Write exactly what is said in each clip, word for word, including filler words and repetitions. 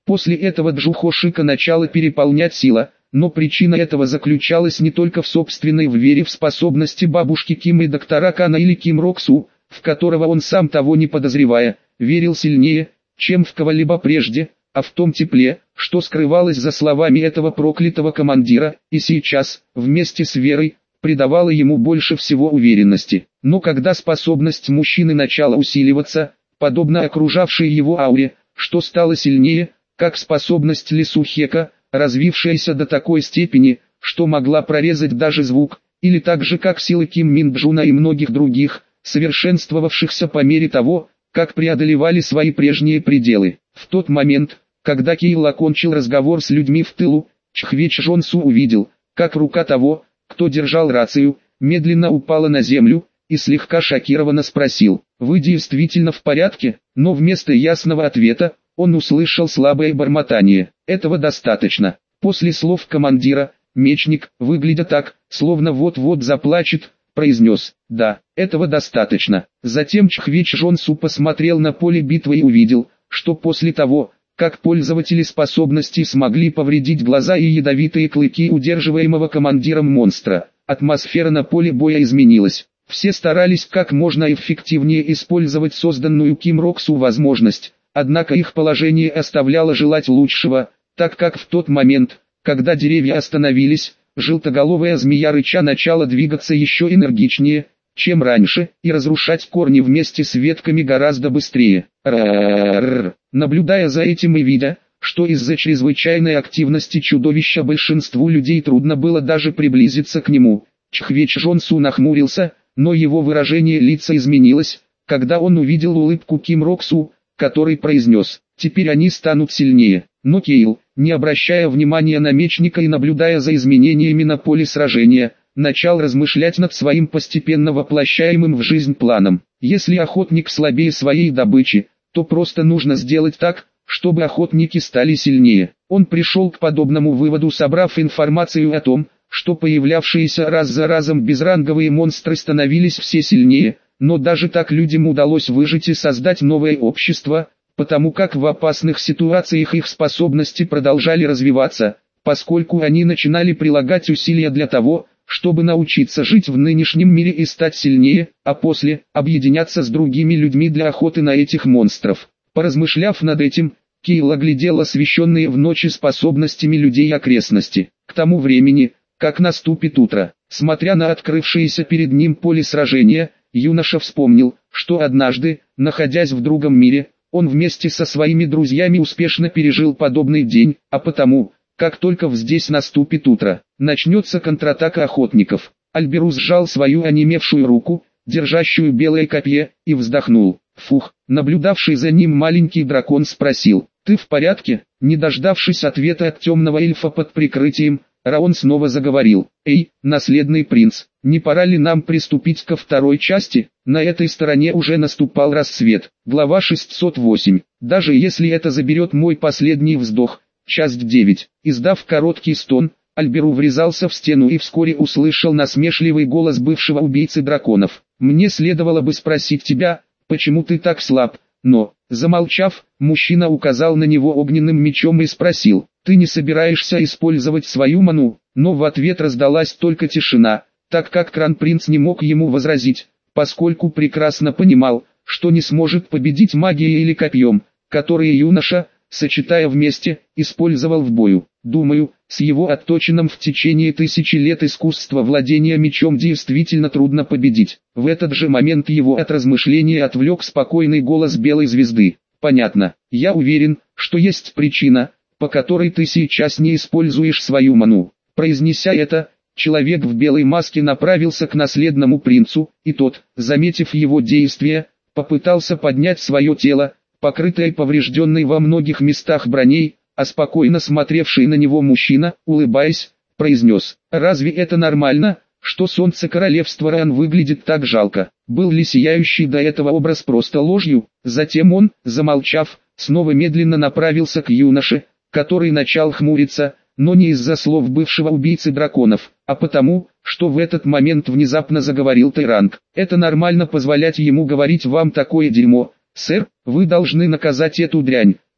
После этого Джухошика начала переполнять сила, но причина этого заключалась не только в собственной вере в способности бабушки Ким и доктора Кана или Ким Роксу, в которого он сам того не подозревая, верил сильнее, чем в кого-либо прежде, а в том тепле, что скрывалось за словами этого проклятого командира, и сейчас, вместе с верой, придавало ему больше всего уверенности. Но когда способность мужчины начала усиливаться, подобно окружавшей его ауре, что стало сильнее, как способность Лисухека, развившаяся до такой степени, что могла прорезать даже звук, или так же как силы Ким Минджуна и многих других, совершенствовавшихся по мере того, как преодолевали свои прежние пределы. В тот момент, когда Кейл окончил разговор с людьми в тылу, Чхвеч Жонсу увидел, как рука того, кто держал рацию, медленно упала на землю, и слегка шокированно спросил: «Вы действительно в порядке?» Но вместо ясного ответа, он услышал слабое бормотание. «Этого достаточно». После слов командира, мечник, выглядя так, словно вот-вот заплачет, произнес: «Да, этого достаточно». Затем Чхвеч Жонсу посмотрел на поле битвы и увидел, что после того, как пользователи способностей смогли повредить глаза и ядовитые клыки удерживаемого командиром монстра, атмосфера на поле боя изменилась. Все старались как можно эффективнее использовать созданную Ким Роксу возможность, однако их положение оставляло желать лучшего, так как в тот момент, когда деревья остановились, желтоголовая змея рыча начала двигаться еще энергичнее, чем раньше, и разрушать корни вместе с ветками гораздо быстрее. Р-р-р. Наблюдая за этим и видя, что из-за чрезвычайной активности чудовища большинству людей трудно было даже приблизиться к нему, Чхвеч Жонсу нахмурился, но его выражение лица изменилось, когда он увидел улыбку Ким Роксу, который произнес: «Теперь они станут сильнее». Но Кейл, не обращая внимания на мечника и наблюдая за изменениями на поле сражения, начал размышлять над своим постепенно воплощаемым в жизнь планом. Если охотник слабее своей добычи, то просто нужно сделать так, чтобы охотники стали сильнее. Он пришел к подобному выводу, собрав информацию о том, что появлявшиеся раз за разом безранговые монстры становились все сильнее, но даже так людям удалось выжить и создать новое общество, потому как в опасных ситуациях их способности продолжали развиваться, поскольку они начинали прилагать усилия для того, чтобы научиться жить в нынешнем мире и стать сильнее, а после – объединяться с другими людьми для охоты на этих монстров. Поразмышляв над этим, Кейл оглядел освещенные в ночи способностями людей окрестности. К тому времени, как наступит утро, смотря на открывшееся перед ним поле сражения, юноша вспомнил, что однажды, находясь в другом мире, он вместе со своими друзьями успешно пережил подобный день, а потому, как только здесь наступит утро, начнется контратака охотников. Альберус сжал свою онемевшую руку, держащую белое копье, и вздохнул. Фух, наблюдавший за ним маленький дракон спросил: «Ты в порядке?» Не дождавшись ответа от темного эльфа под прикрытием, Раон снова заговорил: «Эй, наследный принц, не пора ли нам приступить ко второй части?» На этой стороне уже наступал рассвет. Глава шестьсот восемь. Даже если это заберет мой последний вздох. Часть девять. Издав короткий стон, Альберу врезался в стену и вскоре услышал насмешливый голос бывшего убийцы драконов. «Мне следовало бы спросить тебя, почему ты так слаб?» Но, замолчав, мужчина указал на него огненным мечом и спросил: «Ты не собираешься использовать свою ману?» Но в ответ раздалась только тишина, так как Кронпринц не мог ему возразить, поскольку прекрасно понимал, что не сможет победить магией или копьем, которые юноша, сочетая вместе, использовал в бою. Думаю, с его отточенным в течение тысячи лет искусства владения мечом действительно трудно победить. В этот же момент его от размышления отвлек спокойный голос Белой Звезды. «Понятно. Я уверен, что есть причина, по которой ты сейчас не используешь свою ману». Произнеся это, человек в белой маске направился к наследному принцу, и тот, заметив его действия, попытался поднять свое тело, покрытое поврежденной во многих местах броней, а спокойно смотревший на него мужчина, улыбаясь, произнес: «Разве это нормально, что солнце королевства Ран выглядит так жалко?» Был ли сияющий до этого образ просто ложью? Затем он, замолчав, снова медленно направился к юноше, который начал хмуриться, но не из-за слов бывшего убийцы драконов, а потому, что в этот момент внезапно заговорил Тайранг. «Это нормально позволять ему говорить вам такое дерьмо, сэр? Вы должны наказать эту дрянь,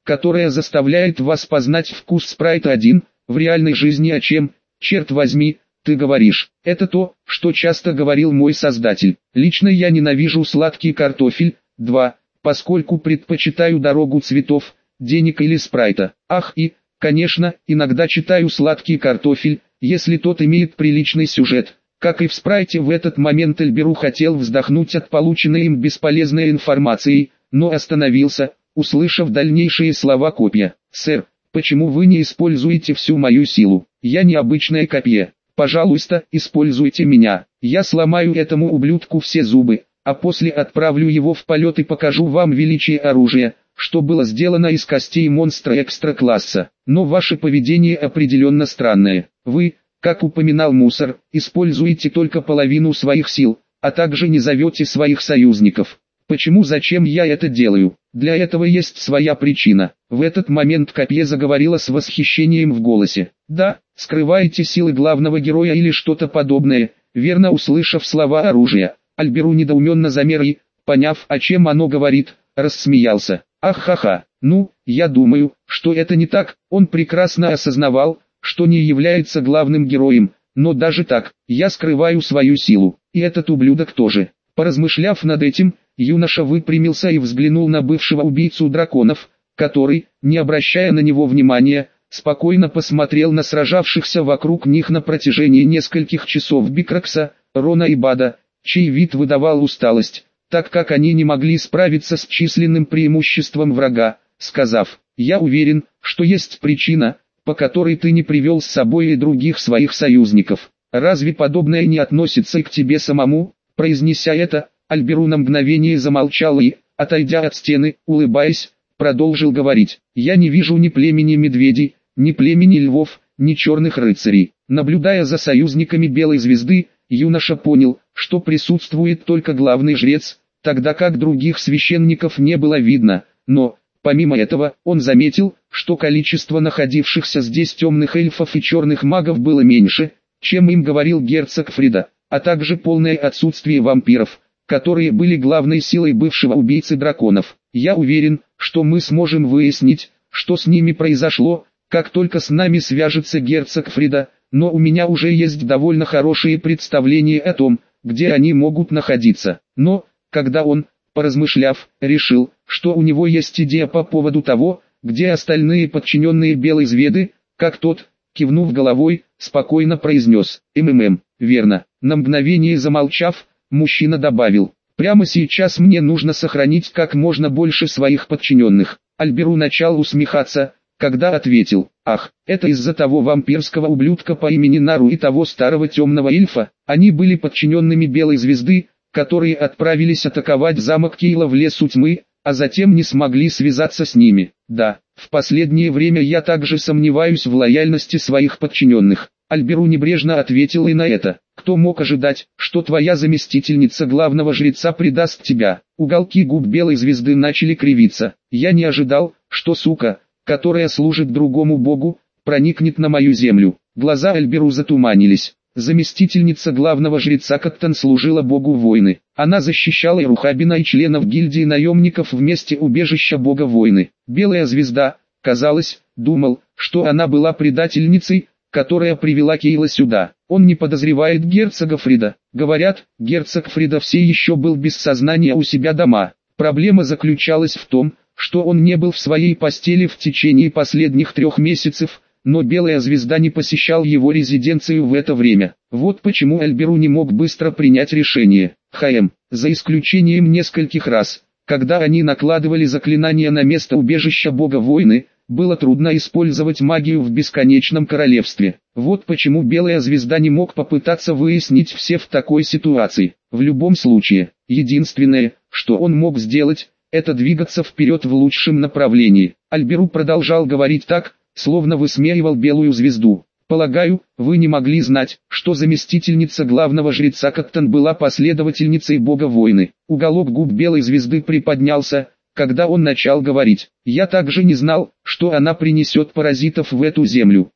которая заставляет вас познать вкус спрайта один, в реальной жизни о чем, черт возьми, ты говоришь. Это то, что часто говорил мой создатель. Лично я ненавижу сладкий картофель. два. Поскольку предпочитаю дорогу цветов, денег или спрайта. Ах и, конечно, иногда читаю сладкий картофель, если тот имеет приличный сюжет. Как и в спрайте, в этот момент Эльберу хотел вздохнуть от полученной им бесполезной информации, но остановился, услышав дальнейшие слова копья. «Сэр, почему вы не используете всю мою силу? Я не обычное копье. Пожалуйста, используйте меня. Я сломаю этому ублюдку все зубы, а после отправлю его в полет и покажу вам величие оружия, что было сделано из костей монстра экстра-класса. Но ваше поведение определенно странное. Вы, как упоминал Мусор, используете только половину своих сил, а также не зовете своих союзников. Почему, зачем я это делаю? Для этого есть своя причина». В этот момент копье заговорила с восхищением в голосе. «Да, скрываете силы главного героя или что-то подобное», верно услышав слова оружия. Альберу недоуменно замер и, поняв, о чем оно говорит, рассмеялся. «Ах-ха-ха, ну, я думаю, что это не так». Он прекрасно осознавал, что не является главным героем, но даже так, я скрываю свою силу, и этот ублюдок тоже. Поразмышляв над этим, юноша выпрямился и взглянул на бывшего убийцу драконов, который, не обращая на него внимания, спокойно посмотрел на сражавшихся вокруг них на протяжении нескольких часов Бикракса, Рона и Бада, чей вид выдавал усталость, так как они не могли справиться с численным преимуществом врага, сказав: «Я уверен, что есть причина, по которой ты не привел с собой и других своих союзников. Разве подобное не относится и к тебе самому?» Произнеся это, Альберу на мгновение замолчал и, отойдя от стены, улыбаясь, продолжил говорить: «Я не вижу ни племени медведей, ни племени львов, ни черных рыцарей». Наблюдая за союзниками Белой Звезды, юноша понял, что присутствует только главный жрец, тогда как других священников не было видно, но, помимо этого, он заметил, что количество находившихся здесь темных эльфов и черных магов было меньше, чем им говорил герцог Фрида, а также полное отсутствие вампиров, которые были главной силой бывшего убийцы драконов. «Я уверен, что мы сможем выяснить, что с ними произошло, как только с нами свяжется герцог Фрида, но у меня уже есть довольно хорошие представления о том, где они могут находиться». Но, когда он, поразмышляв, решил, что у него есть идея по поводу того, где остальные подчиненные Белой Звезды, как тот, кивнув головой, спокойно произнес: «МММ, верно». На мгновение замолчав, мужчина добавил: «Прямо сейчас мне нужно сохранить как можно больше своих подчиненных». Альберу начал усмехаться, когда ответил: «Ах, это из-за того вампирского ублюдка по имени Нару и того старого темного эльфа. Они были подчиненными Белой Звезды, которые отправились атаковать замок Кейла в лесу тьмы, а затем не смогли связаться с ними. Да, в последнее время я также сомневаюсь в лояльности своих подчиненных». Альберу небрежно ответил и на это: «Кто мог ожидать, что твоя заместительница главного жреца предаст тебя?» Уголки губ Белой Звезды начали кривиться. «Я не ожидал, что сука, которая служит другому богу, проникнет на мою землю». Глаза Альберу затуманились. Заместительница главного жреца Каттан служила богу войны. Она защищала Ирухабина и членов гильдии наемников в месте убежища бога войны. Белая Звезда, казалось, думал, что она была предательницей, которая привела Кейла сюда. Он не подозревает герцога Фрида. Говорят, герцог Фрида все еще был без сознания у себя дома. Проблема заключалась в том, что он не был в своей постели в течение последних трех месяцев, но Белая Звезда не посещал его резиденцию в это время. Вот почему Альберу не мог быстро принять решение. ХМ, за исключением нескольких раз, когда они накладывали заклинания на место убежища бога войны, было трудно использовать магию в бесконечном королевстве. Вот почему Белая Звезда не мог попытаться выяснить все в такой ситуации. В любом случае, единственное, что он мог сделать, это двигаться вперед в лучшем направлении. Альберу продолжал говорить так, словно высмеивал Белую Звезду. «Полагаю, вы не могли знать, что заместительница главного жреца Каттан была последовательницей бога войны». Уголок губ Белой Звезды приподнялся, когда он начал говорить. «Я также не знал, что она принесет паразитов в эту землю.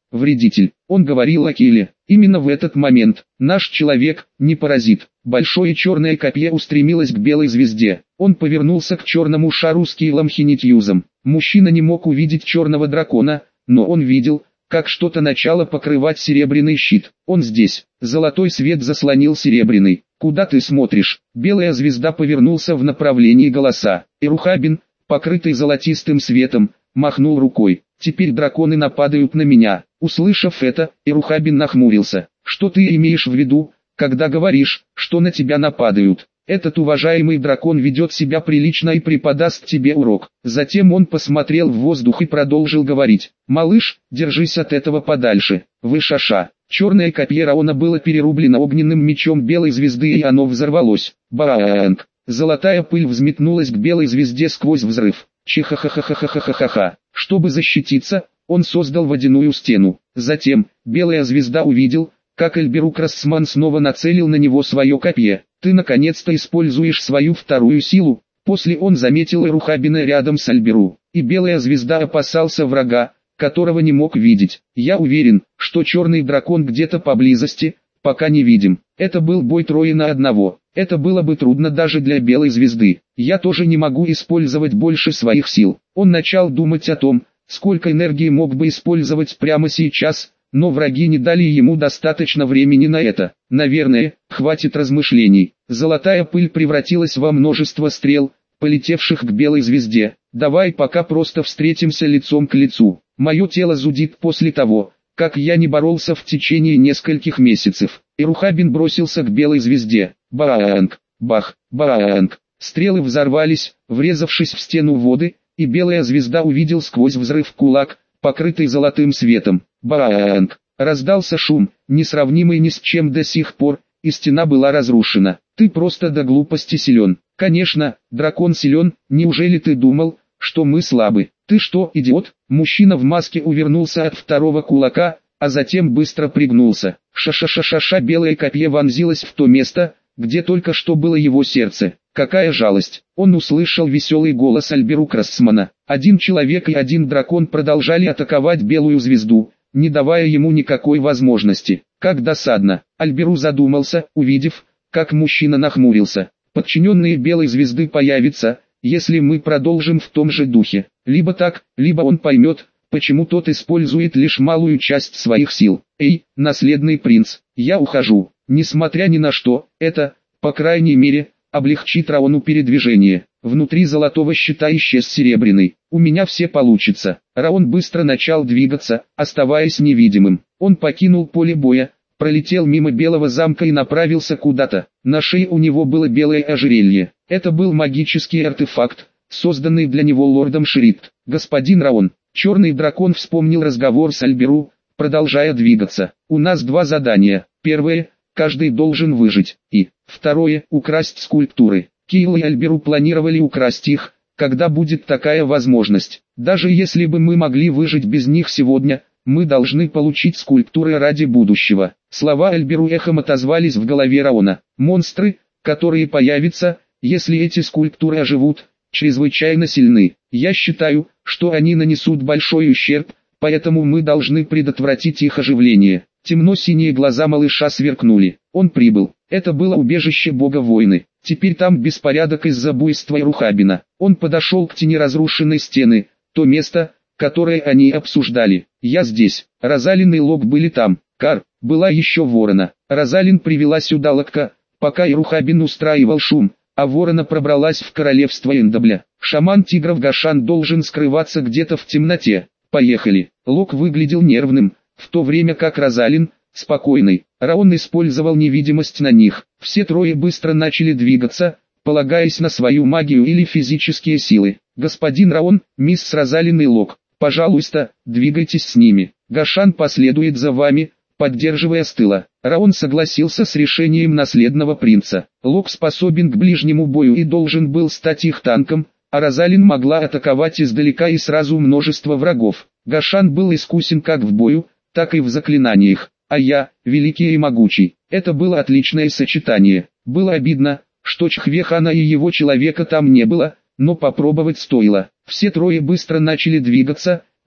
вредитель. Он говорил о Киле. Именно в этот момент, наш человек, не паразит. Большое черное копье устремилось к белой звезде. Он повернулся к черному шару с Килом Хинитьюзом. Мужчина не мог увидеть черного дракона, но он видел, как что-то начало покрывать серебряный щит. Он здесь. Золотой свет заслонил серебряный. Куда ты смотришь? Белая звезда повернулся в направлении голоса. Ирухабин, покрытый золотистым светом, махнул рукой. Теперь драконы нападают на меня. Услышав это, Ирухабин нахмурился. Что ты имеешь в виду, когда говоришь, что на тебя нападают? Этот уважаемый дракон ведет себя прилично и преподаст тебе урок. Затем он посмотрел в воздух и продолжил говорить. Малыш, держись от этого подальше. Вы шаша. Черное копье Раона было перерублено огненным мечом белой звезды и оно взорвалось. Баанг. Золотая пыль взметнулась к белой звезде сквозь взрыв. Чихахахахахахахаха. Чтобы защититься, он создал водяную стену. Затем, белая звезда увидел, как Эльберук Рассман снова нацелил на него свое копье. Ты наконец-то используешь свою вторую силу. После он заметил Ирухабина рядом с Альберу. И белая звезда опасался врага, которого не мог видеть. Я уверен, что черный дракон где-то поблизости, пока не видим. Это был бой трое на одного. Это было бы трудно даже для белой звезды. Я тоже не могу использовать больше своих сил. Он начал думать о том, сколько энергии мог бы использовать прямо сейчас, но враги не дали ему достаточно времени на это. Наверное, хватит размышлений. Золотая пыль превратилась во множество стрел, полетевших к белой звезде. Давай пока просто встретимся лицом к лицу. Мое тело зудит после того, как я не боролся в течение нескольких месяцев. Ирухабин бросился к белой звезде. Баанг, бах, баанг. Стрелы взорвались, врезавшись в стену воды, и белая звезда увидел сквозь взрыв кулак, покрытый золотым светом. Баанг. Раздался шум, несравнимый ни с чем до сих пор, и стена была разрушена. Ты просто до глупости силен. Конечно, дракон силен, неужели ты думал, что мы слабы? Ты что, идиот? Мужчина в маске увернулся от второго кулака, а затем быстро пригнулся. Ша-ша-ша-ша-ша, белое копье вонзилось в то место, где только что было его сердце. Какая жалость! Он услышал веселый голос Альберук Рассмана. Один человек и один дракон продолжали атаковать белую звезду, не давая ему никакой возможности. Как досадно! Альберу задумался, увидев, как мужчина нахмурился. Подчиненные белой звезды появятся, если мы продолжим в том же духе. Либо так, либо он поймет, почему тот использует лишь малую часть своих сил. Эй, наследный принц, я ухожу. Несмотря ни на что, это, по крайней мере, облегчит Раону передвижение. Внутри золотого щита исчез серебряный. У меня все получится. Раон быстро начал двигаться, оставаясь невидимым. Он покинул поле боя, пролетел мимо белого замка и направился куда-то. На шее у него было белое ожерелье. Это был магический артефакт, созданный для него лордом Шрифт. Господин Раон, черный дракон вспомнил разговор с Альберу, продолжая двигаться. У нас два задания. Первое, каждый должен выжить. И, второе, украсть скульптуры. Килл и Альберу планировали украсть их, когда будет такая возможность. Даже если бы мы могли выжить без них сегодня, мы должны получить скульптуры ради будущего. Слова Альберу эхом отозвались в голове Раона. Монстры, которые появятся, если эти скульптуры оживут, чрезвычайно сильны. Я считаю, что они нанесут большой ущерб, поэтому мы должны предотвратить их оживление. Темно-синие глаза малыша сверкнули. Он прибыл. Это было убежище бога войны. Теперь там беспорядок из-за буйства Ирухабина. Он подошел к тени разрушенной стены, то место, которое они обсуждали. Я здесь. Розалин и Лок были там. Кар, была еще ворона. Розалин привела сюда Локка, пока Ирухабин устраивал шум, а ворона пробралась в королевство Эндобля. Шаман тигров Гашан должен скрываться где-то в темноте. Поехали. Лок выглядел нервным, в то время как Розалин, спокойный. Раон использовал невидимость на них. Все трое быстро начали двигаться, полагаясь на свою магию или физические силы. Господин Раон, мисс Розалин и Лок, пожалуйста, двигайтесь с ними. Гашан последует за вами, поддерживая с тыла. Раон согласился с решением наследного принца. Лок способен к ближнему бою и должен был стать их танком, а Розалин могла атаковать издалека и сразу множество врагов. Гашан был искусен как в бою, так и в заклинаниях, а я, великий и могучий. Это было отличное сочетание. Было обидно, что Чхвехана и его человека там не было, но попробовать стоило. Все трое быстро начали двигаться,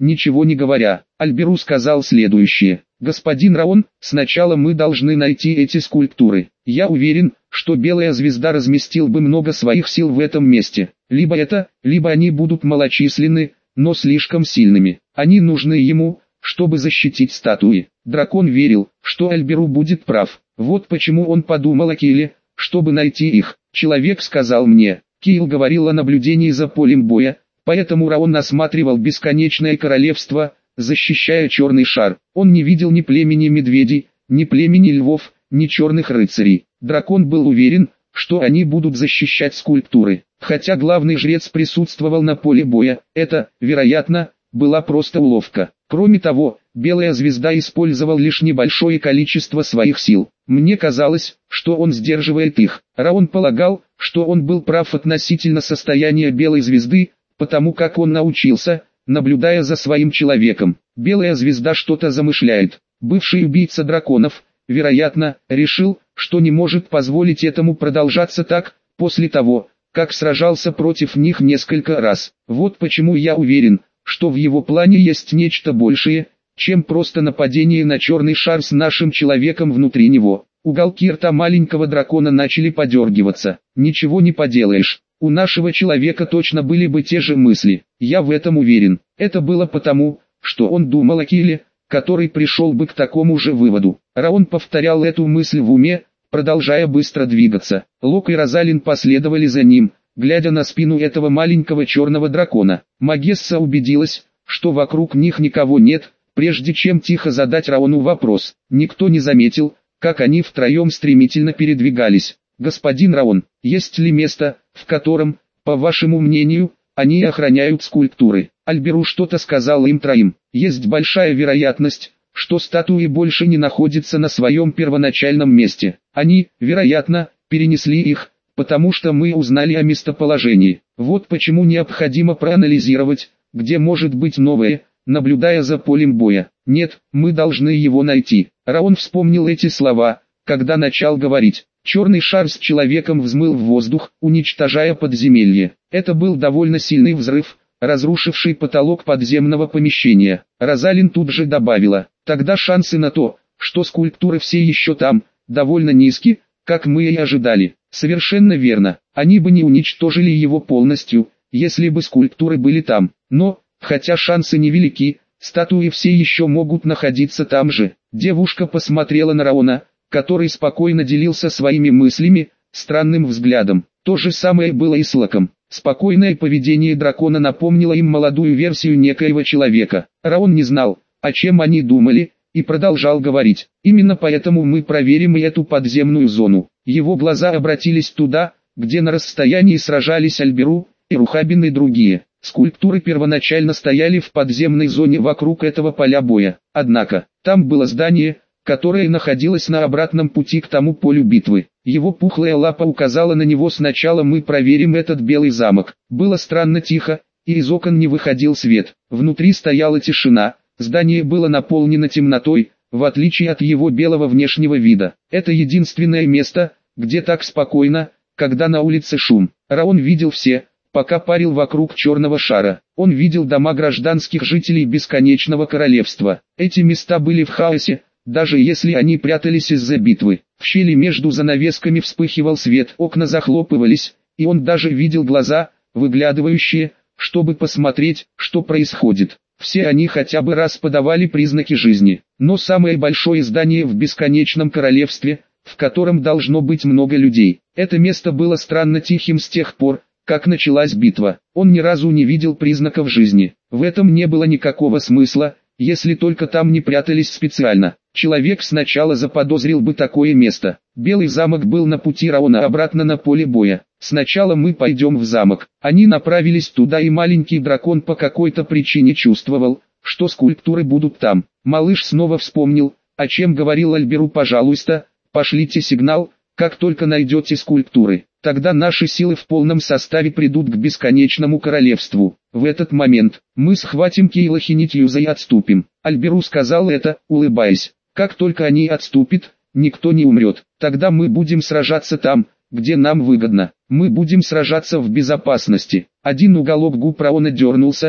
ничего не говоря. Альберу сказал следующее: «Господин Раон, сначала мы должны найти эти скульптуры. Я уверен, что Белая Звезда разместил бы много своих сил в этом месте. Либо это, либо они будут малочисленны, но слишком сильными. Они нужны ему, чтобы защитить статуи». Дракон верил, что Альберу будет прав. Вот почему он подумал о Киле, чтобы найти их. Человек сказал мне, Кил говорил о наблюдении за полем боя, поэтому Раон осматривал бесконечное королевство, защищая черный шар. Он не видел ни племени медведей, ни племени львов, ни черных рыцарей. Дракон был уверен, что они будут защищать скульптуры. Хотя главный жрец присутствовал на поле боя, это, вероятно, была просто уловка. Кроме того, Белая Звезда использовал лишь небольшое количество своих сил. Мне казалось, что он сдерживает их. Раон полагал, что он был прав относительно состояния Белой Звезды, потому как он научился, наблюдая за своим человеком. Белая Звезда что-то замышляет. Бывший убийца драконов, вероятно, решил, что не может позволить этому продолжаться так, после того, как сражался против них несколько раз. Вот почему я уверен, что в его плане есть нечто большее, чем просто нападение на черный шар с нашим человеком внутри него. Уголки рта маленького дракона начали подергиваться. Ничего не поделаешь. У нашего человека точно были бы те же мысли. Я в этом уверен. Это было потому, что он думал о Киле, который пришел бы к такому же выводу. Раон повторял эту мысль в уме, продолжая быстро двигаться. Лок и Розалин последовали за ним, глядя на спину этого маленького черного дракона. Магесса убедилась, что вокруг них никого нет, прежде чем тихо задать Раону вопрос. Никто не заметил, как они втроем стремительно передвигались. «Господин Раон, есть ли место, в котором, по вашему мнению, они охраняют скульптуры?» Альберу что-то сказал им троим. «Есть большая вероятность, что статуи больше не находятся на своем первоначальном месте. Они, вероятно, перенесли их, потому что мы узнали о местоположении. Вот почему необходимо проанализировать, где может быть новое, наблюдая за полем боя. Нет, мы должны его найти». Раон вспомнил эти слова, когда начал говорить. Черный шар с человеком взмыл в воздух, уничтожая подземелье. Это был довольно сильный взрыв, разрушивший потолок подземного помещения. Розалин тут же добавила, тогда шансы на то, что скульптуры все еще там, довольно низки, как мы и ожидали. Совершенно верно, они бы не уничтожили его полностью, если бы скульптуры были там. Но, хотя шансы невелики, статуи все еще могут находиться там же. Девушка посмотрела на Раона, который спокойно делился своими мыслями, странным взглядом. То же самое было и с Локом. Спокойное поведение дракона напомнило им молодую версию некоего человека. Раон не знал, о чем они думали, и продолжал говорить. Именно поэтому мы проверим и эту подземную зону. Его глаза обратились туда, где на расстоянии сражались Альберу, и Рухабин и другие. Скульптуры первоначально стояли в подземной зоне вокруг этого поля боя. Однако, там было здание, которое находилось на обратном пути к тому полю битвы. Его пухлая лапа указала на него. Сначала мы проверим этот белый замок. Было странно тихо, и из окон не выходил свет. Внутри стояла тишина, здание было наполнено темнотой, в отличие от его белого внешнего вида. Это единственное место, где так спокойно, когда на улице шум. Раон видел все, пока парил вокруг черного шара. Он видел дома гражданских жителей бесконечного королевства. Эти места были в хаосе, даже если они прятались из-за битвы. В щели между занавесками вспыхивал свет, окна захлопывались, и он даже видел глаза, выглядывающие, чтобы посмотреть, что происходит. Все они хотя бы раз подавали признаки жизни. Но самое большое здание в бесконечном королевстве, в котором должно быть много людей. Это место было странно тихим с тех пор, как началась битва. Он ни разу не видел признаков жизни. В этом не было никакого смысла, если только там не прятались специально. Человек сначала заподозрил бы такое место. Белый замок был на пути Раона обратно на поле боя. Сначала мы пойдем в замок. Они направились туда, и маленький дракон по какой-то причине чувствовал, что скульптуры будут там. Малыш снова вспомнил, о чем говорил Альберу. Пожалуйста, пошлите сигнал, как только найдете скульптуры. Тогда наши силы в полном составе придут к бесконечному королевству. В этот момент мы схватим Кейла Хинитьюза и отступим. Альберу сказал это, улыбаясь. Как только они отступят, никто не умрет. Тогда мы будем сражаться там, где нам выгодно. Мы будем сражаться в безопасности. Один уголок губ Раона дернулся,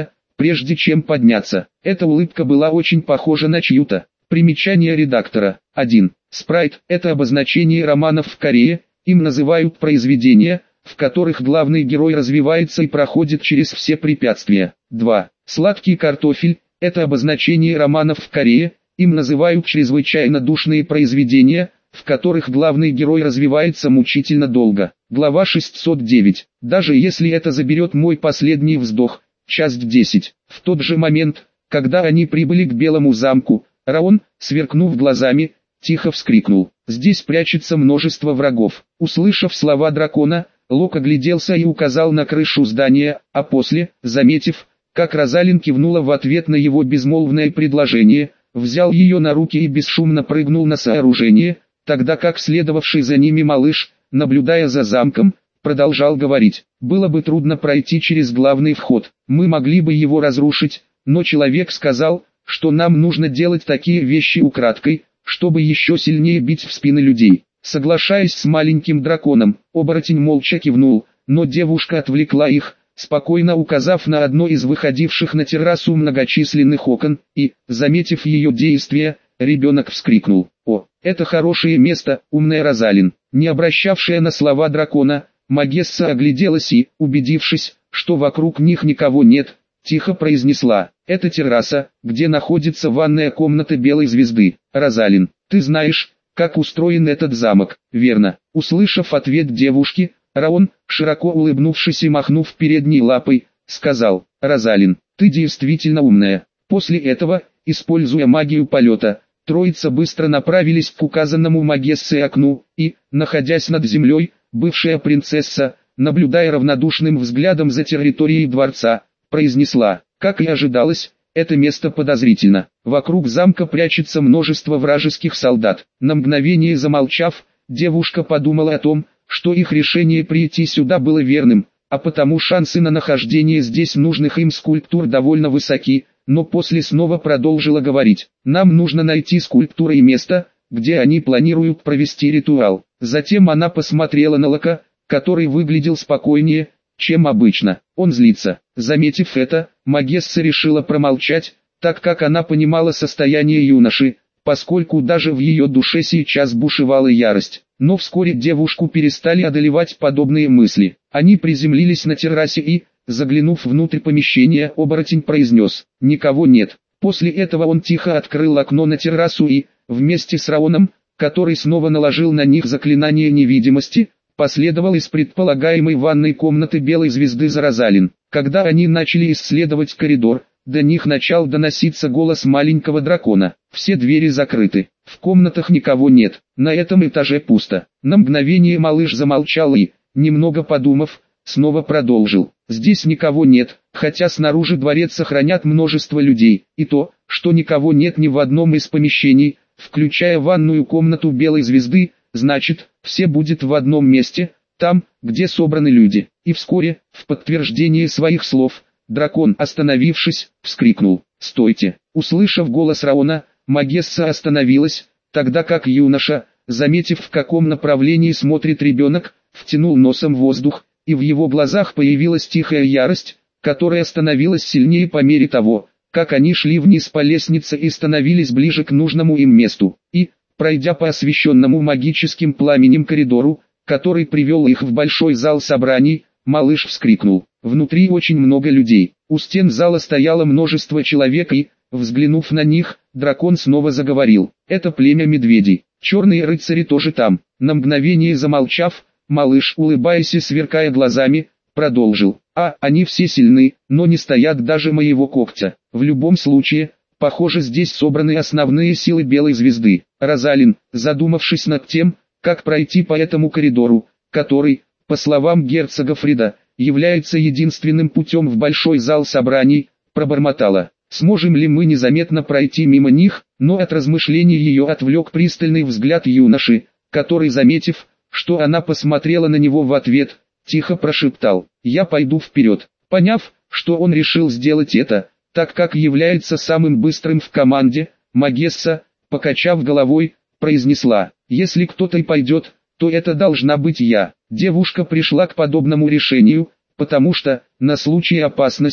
прежде чем подняться. Эта улыбка была очень похожа на чью-то. Примечание редактора. один. Спрайт – это обозначение романов в Корее, им называют произведения, в которых главный герой развивается и проходит через все препятствия. два. Сладкий картофель – это обозначение романов в Корее, им называют чрезвычайно душные произведения, в которых главный герой развивается мучительно долго. Глава шестьсот девять. Даже если это заберет мой последний вздох. Часть десять. В тот же момент, когда они прибыли к Белому замку, Раон, сверкнув глазами, тихо вскрикнул. Здесь прячется множество врагов. Услышав слова дракона, Лок огляделся и указал на крышу здания, а после, заметив, как Розалин кивнула в ответ на его безмолвное предложение, взял ее на руки и бесшумно прыгнул на сооружение, тогда как следовавший за ними малыш, наблюдая за замком, продолжал говорить. Было бы трудно пройти через главный вход, мы могли бы его разрушить, но человек сказал, что нам нужно делать такие вещи украдкой, чтобы еще сильнее бить в спины людей. Соглашаясь с маленьким драконом, оборотень молча кивнул, но девушка отвлекла их, спокойно указав на одно из выходивших на террасу многочисленных окон, и, заметив ее действия, ребенок вскрикнул. «О, это хорошее место, умная Розалин». Не обращавшая на слова дракона, Магесса огляделась и, убедившись, что вокруг них никого нет, тихо произнесла: «Это терраса, где находится ванная комната Белой Звезды. Розалин, ты знаешь, как устроен этот замок, верно?» Услышав ответ девушки, Раон, широко улыбнувшись и махнув передней лапой, сказал: «Розалин, ты действительно умная». После этого, используя магию полета, троица быстро направились к указанному Магессой окну, и, находясь над землей, бывшая принцесса, наблюдая равнодушным взглядом за территорией дворца, произнесла: «Как и ожидалось, это место подозрительно. Вокруг замка прячется множество вражеских солдат». На мгновение замолчав, девушка подумала о том, что их решение прийти сюда было верным, а потому шансы на нахождение здесь нужных им скульптур довольно высоки, но после снова продолжила говорить: «Нам нужно найти скульптуры и место, где они планируют провести ритуал». Затем она посмотрела на Лока, который выглядел спокойнее, чем обычно. Он злится. Заметив это, Магесса решила промолчать, так как она понимала состояние юноши, поскольку даже в ее душе сейчас бушевала ярость. Но вскоре девушку перестали одолевать подобные мысли. Они приземлились на террасе и, заглянув внутрь помещения, оборотень произнес: «Никого нет». После этого он тихо открыл окно на террасу и, вместе с Раоном, который снова наложил на них заклинание невидимости, последовал из предполагаемой ванной комнаты Белой Звезды за Розалин. Когда они начали исследовать коридор, до них начал доноситься голос маленького дракона. Все двери закрыты, в комнатах никого нет, на этом этаже пусто. На мгновение малыш замолчал и, немного подумав, снова продолжил: «Здесь никого нет, хотя снаружи дворец сохранят множество людей, и то, что никого нет ни в одном из помещений, включая ванную комнату Белой Звезды, значит, все будет в одном месте, там, где собраны люди». И вскоре, в подтверждение своих слов, дракон, остановившись, вскрикнул: «Стойте!». Услышав голос Раона, Магесса остановилась, тогда как юноша, заметив, в каком направлении смотрит ребенок, втянул носом воздух, и в его глазах появилась тихая ярость, которая становилась сильнее по мере того, как они шли вниз по лестнице и становились ближе к нужному им месту. И, пройдя по освещенному магическим пламенем коридору, который привел их в большой зал собраний, малыш вскрикнул. Внутри очень много людей. У стен зала стояло множество человек и, взглянув на них, дракон снова заговорил: «Это племя медведей. Черные рыцари тоже там». На мгновение замолчав, малыш, улыбаясь и сверкая глазами, продолжил: «А, они все сильны, но не стоят даже моего когтя. В любом случае, похоже, здесь собраны основные силы Белой Звезды». Розалин, задумавшись над тем, как пройти по этому коридору, который, по словам герцога Фрида, является единственным путем в большой зал собраний, пробормотала: «Сможем ли мы незаметно пройти мимо них?» Но от размышлений ее отвлек пристальный взгляд юноши, который, заметив, что она посмотрела на него в ответ, тихо прошептал: «Я пойду вперед». Поняв, что он решил сделать это, так как является самым быстрым в команде, Магесса, покачав головой, произнесла: «Если кто-то и пойдет, то это должна быть я». Девушка пришла к подобному решению, потому что, на случай опасности,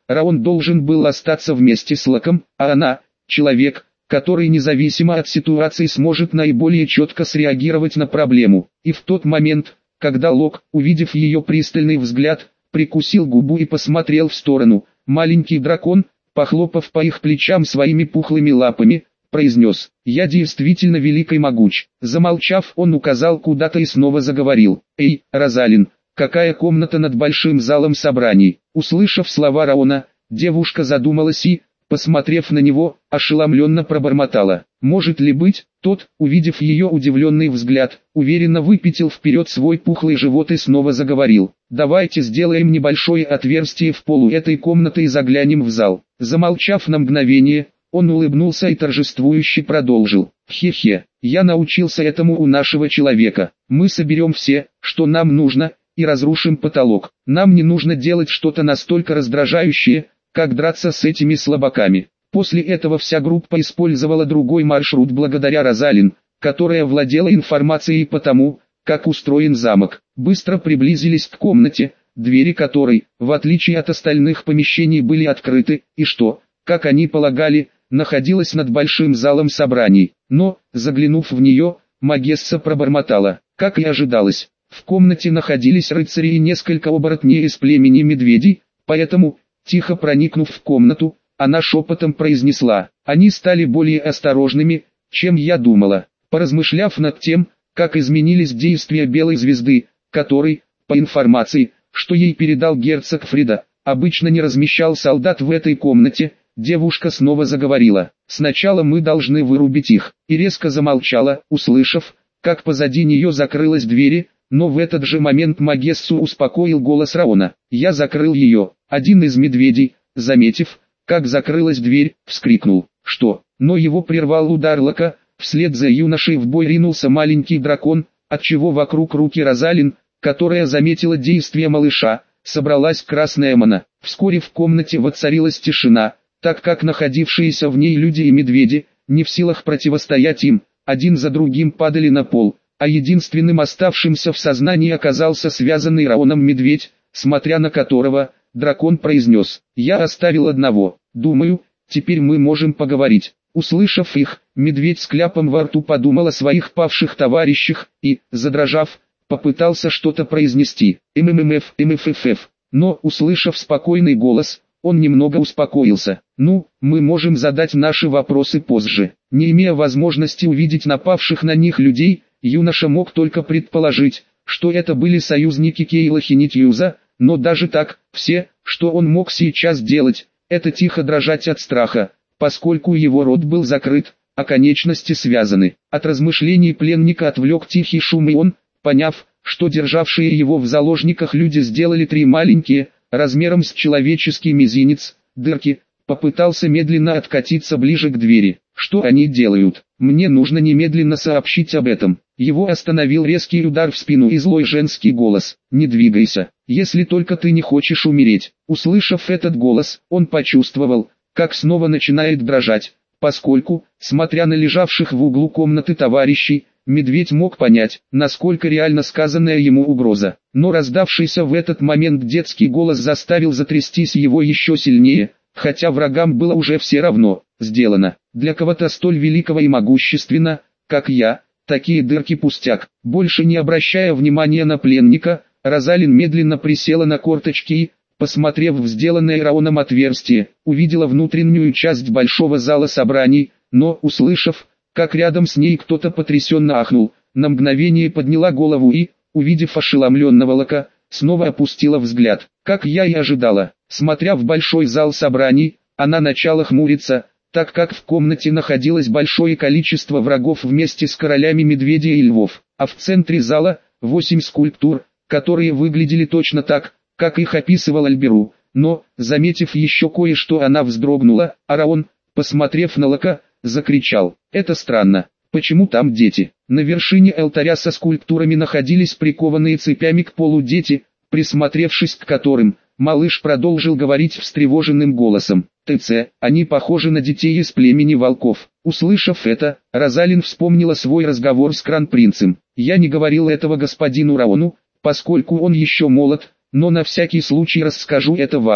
Раон должен был остаться вместе с Локом, а она – человек, который независимо от ситуации сможет наиболее четко среагировать на проблему. И в тот момент, когда Лок, увидев ее пристальный взгляд, прикусил губу и посмотрел в сторону, маленький дракон, похлопав по их плечам своими пухлыми лапами, произнес: «Я действительно велик и могуч». Замолчав, он указал куда-то и снова заговорил: «Эй, Розалин, какая комната над большим залом собраний?» Услышав слова Раона, девушка задумалась и, посмотрев на него, ошеломленно пробормотала: «Может ли быть?» Тот, увидев ее удивленный взгляд, уверенно выпятил вперед свой пухлый живот и снова заговорил: «Давайте сделаем небольшое отверстие в полу этой комнаты и заглянем в зал». Замолчав на мгновение, он улыбнулся и торжествующе продолжил: «Хе-хе, я научился этому у нашего человека. Мы соберем все, что нам нужно, и разрушим потолок. Нам не нужно делать что-то настолько раздражающее, как драться с этими слабаками». После этого вся группа использовала другой маршрут благодаря Розалин, которая владела информацией по тому, как устроен замок. Быстро приблизились к комнате, двери которой, в отличие от остальных помещений, были открыты, и что, как они полагали, находилась над большим залом собраний. Но, заглянув в нее, Магесса пробормотала: «Как и ожидалось, в комнате находились рыцари и несколько оборотней из племени медведей, поэтому, тихо проникнув в комнату, она шепотом произнесла: «Они стали более осторожными, чем я думала». Поразмышляв над тем, как изменились действия Белой Звезды, который, по информации, что ей передал герцог Фрида, обычно не размещал солдат в этой комнате, девушка снова заговорила: «Сначала мы должны вырубить их», и резко замолчала, услышав, как позади нее закрылась дверь, но в этот же момент Магессу успокоил голос Раона. «Я закрыл ее». Один из медведей, заметив, как закрылась дверь, вскрикнул: «Что?», но его прервал удар Лока. Вслед за юношей в бой ринулся маленький дракон, отчего вокруг руки Розалин, которая заметила действия малыша, собралась красная мана. Вскоре в комнате воцарилась тишина, так как находившиеся в ней люди и медведи, не в силах противостоять им, один за другим падали на пол, а единственным оставшимся в сознании оказался связанный Раоном медведь, смотря на которого, дракон произнес: «Я оставил одного, думаю, теперь мы можем поговорить». Услышав их, медведь с кляпом во рту подумал о своих павших товарищах и, задрожав, попытался что-то произнести: «МММФ, МФФФ», но, услышав спокойный голос, он немного успокоился. «Ну, мы можем задать наши вопросы позже». Не имея возможности увидеть напавших на них людей, юноша мог только предположить, что это были союзники Кейла Хинитьюза, но даже так, все, что он мог сейчас делать, это тихо дрожать от страха, поскольку его рот был закрыт, а конечности связаны. От размышлений пленника отвлек тихий шум, и он, поняв, что державшие его в заложниках люди сделали три маленькие, размером с человеческий мизинец, дырки, попытался медленно откатиться ближе к двери. «Что они делают? Мне нужно немедленно сообщить об этом». Его остановил резкий удар в спину и злой женский голос: «Не двигайся, если только ты не хочешь умереть». Услышав этот голос, он почувствовал, как снова начинает дрожать, поскольку, смотря на лежавших в углу комнаты товарищей, медведь мог понять, насколько реально сказанная ему угроза. Но раздавшийся в этот момент детский голос заставил затрястись его еще сильнее, хотя врагам было уже все равно. «Сделано. Для кого-то столь великого и могущественно, как я, такие дырки пустяк». Больше не обращая внимания на пленника, Розалин медленно присела на корточки и, посмотрев в сделанное Раоном отверстие, увидела внутреннюю часть большого зала собраний, но, услышав, как рядом с ней кто-то потрясенно ахнул, на мгновение подняла голову и, увидев ошеломленного Лока, снова опустила взгляд. Как я и ожидала, смотря в большой зал собраний, она начала хмуриться, так как в комнате находилось большое количество врагов вместе с королями медведей и львов, а в центре зала – восемь скульптур, которые выглядели точно так, как их описывал Альберу, но, заметив еще кое-что, она вздрогнула, а Раон, посмотрев на Лока, закричал: «Это странно, почему там дети?» На вершине алтаря со скульптурами находились прикованные цепями к полу дети, присмотревшись к которым, малыш продолжил говорить встревоженным голосом: «ТЦ, они похожи на детей из племени волков». Услышав это, Розалин вспомнила свой разговор с кронпринцем. «Я не говорил этого господину Раону, поскольку он еще молод, но на всякий случай расскажу это вам.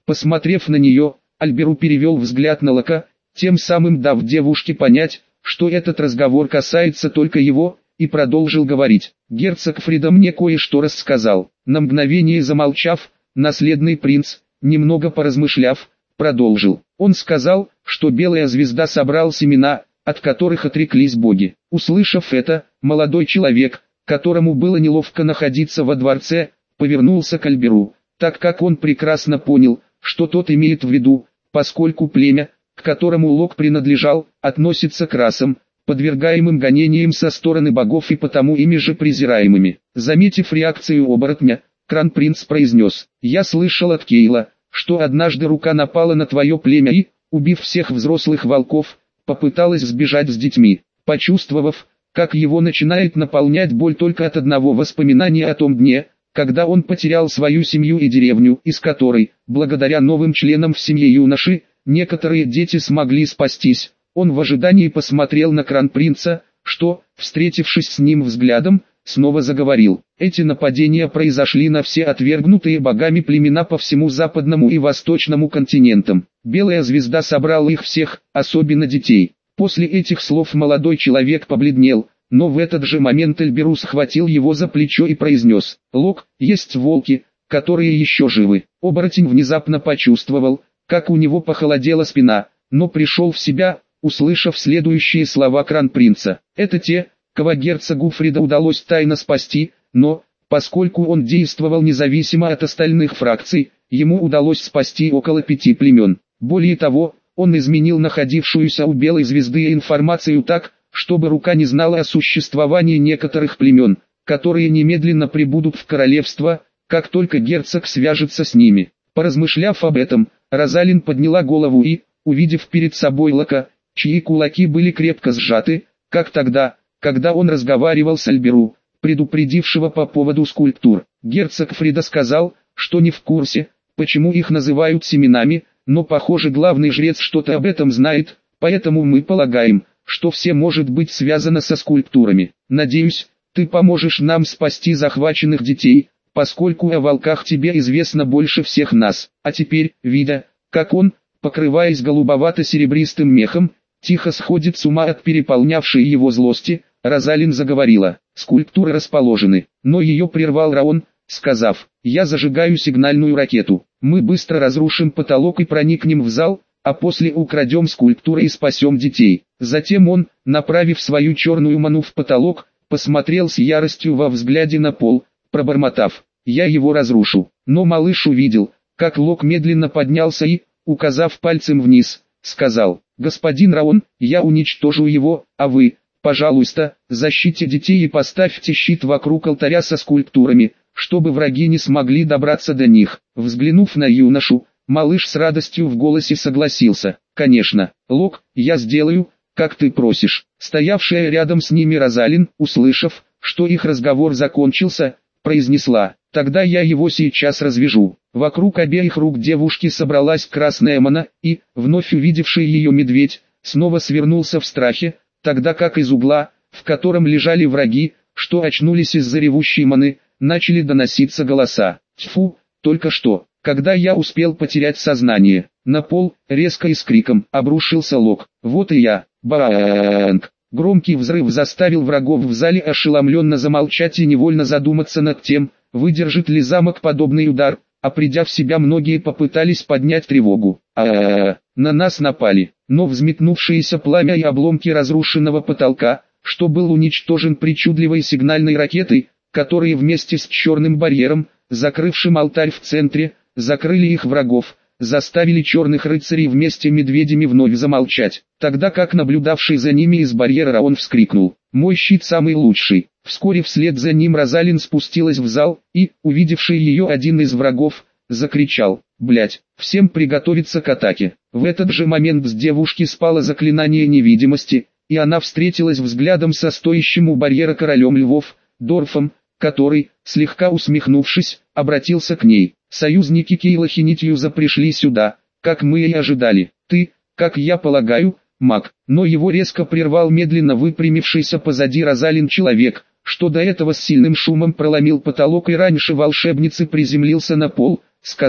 Посмотрев на нее, Альберу перевел взгляд на Лока, тем самым дав девушке понять, что этот разговор касается только его, и продолжил говорить. Герцог Фрида мне кое-что рассказал. На мгновение замолчав, наследный принц, немного поразмышляв, продолжил. Он сказал, что белая звезда собрал семена, от которых отреклись боги. Услышав это, молодой человек, которому было неловко находиться во дворце, повернулся к Альберу, так как он прекрасно понял, что тот имеет в виду, поскольку племя, к которому Лок принадлежал, относится к расам, подвергаемым гонениям со стороны богов и потому ими же презираемыми. Заметив реакцию оборотня, Кронпринц произнес: «Я слышал от Кейла, что однажды рука напала на твое племя и, убив всех взрослых волков, попыталась сбежать с детьми». Почувствовав, как его начинает наполнять боль только от одного воспоминания о том дне, когда он потерял свою семью и деревню, из которой, благодаря новым членам в семье юноши, некоторые дети смогли спастись, он в ожидании посмотрел на Кронпринца, что, встретившись с ним взглядом, снова заговорил. Эти нападения произошли на все отвергнутые богами племена по всему западному и восточному континентам. Белая звезда собрала их всех, особенно детей. После этих слов молодой человек побледнел, но в этот же момент Альберу схватил его за плечо и произнес: «Лок, есть волки, которые еще живы». Оборотень внезапно почувствовал, как у него похолодела спина, но пришел в себя, услышав следующие слова Кронпринца. «Это те, кого герцогу Фрида удалось тайно спасти, но, поскольку он действовал независимо от остальных фракций, ему удалось спасти около пяти племен. Более того, он изменил находившуюся у Белой Звезды информацию так, чтобы рука не знала о существовании некоторых племен, которые немедленно прибудут в королевство, как только герцог свяжется с ними». Поразмышляв об этом, Розалин подняла голову и, увидев перед собой Лока, чьи кулаки были крепко сжаты, как тогда, когда он разговаривал с Альберу, предупредившего по поводу скульптур. Герцог Фрида сказал, что не в курсе, почему их называют семенами, но похоже главный жрец что-то об этом знает, поэтому мы полагаем, что все может быть связано со скульптурами. Надеюсь, ты поможешь нам спасти захваченных детей, поскольку о волках тебе известно больше всех нас. А теперь, видя, как он, покрываясь голубовато-серебристым мехом, тихо сходит с ума от переполнявшей его злости, Розалин заговорила. Скульптуры расположены, но ее прервал Раон, сказав: «Я зажигаю сигнальную ракету. Мы быстро разрушим потолок и проникнем в зал, а после украдем скульптуры и спасем детей». Затем он, направив свою черную ману в потолок, посмотрел с яростью во взгляде на пол, пробормотав: «Я его разрушу». Но малыш увидел, как Лок медленно поднялся и, указав пальцем вниз, сказал: «Господин Раон, я уничтожу его, а вы, пожалуйста, защите детей и поставьте щит вокруг алтаря со скульптурами, чтобы враги не смогли добраться до них». Взглянув на юношу, малыш с радостью в голосе согласился: «Конечно, Лок, я сделаю, как ты просишь». Стоявшая рядом с ними Розалин, услышав, что их разговор закончился, произнесла: «Тогда я его сейчас развяжу». Вокруг обеих рук девушки собралась красная мана, и, вновь увидевший ее медведь, снова свернулся в страхе, тогда как из угла, в котором лежали враги, что очнулись из-за ревущей маны, начали доноситься голоса. «Тьфу, только что, когда я успел потерять сознание». На пол, резко и с криком, обрушился Лок. «Вот и я, банг!» Громкий взрыв заставил врагов в зале ошеломленно замолчать и невольно задуматься над тем, выдержит ли замок подобный удар, а придя в себя многие попытались поднять тревогу. А-а-а, на нас напали, но взметнувшееся пламя и обломки разрушенного потолка, что был уничтожен причудливой сигнальной ракетой, которые вместе с черным барьером, закрывшим алтарь в центре, закрыли их врагов, заставили черных рыцарей вместе медведями вновь замолчать, тогда как наблюдавший за ними из барьера Раон вскрикнул: «Мой щит самый лучший». Вскоре вслед за ним Розалин спустилась в зал, и, увидевший ее один из врагов, закричал: «Блядь, всем приготовиться к атаке». В этот же момент с девушки спало заклинание невидимости, и она встретилась взглядом со стоящим у барьера королем львов, Дорфом, который, слегка усмехнувшись, обратился к ней: «Союзники Кейла Хинитьюза пришли сюда, как мы и ожидали. Ты, как я полагаю, маг». Но его резко прервал медленно выпрямившийся позади Розалин человек, что до этого с сильным шумом проломил потолок и раньше волшебницы приземлился на пол, сказав: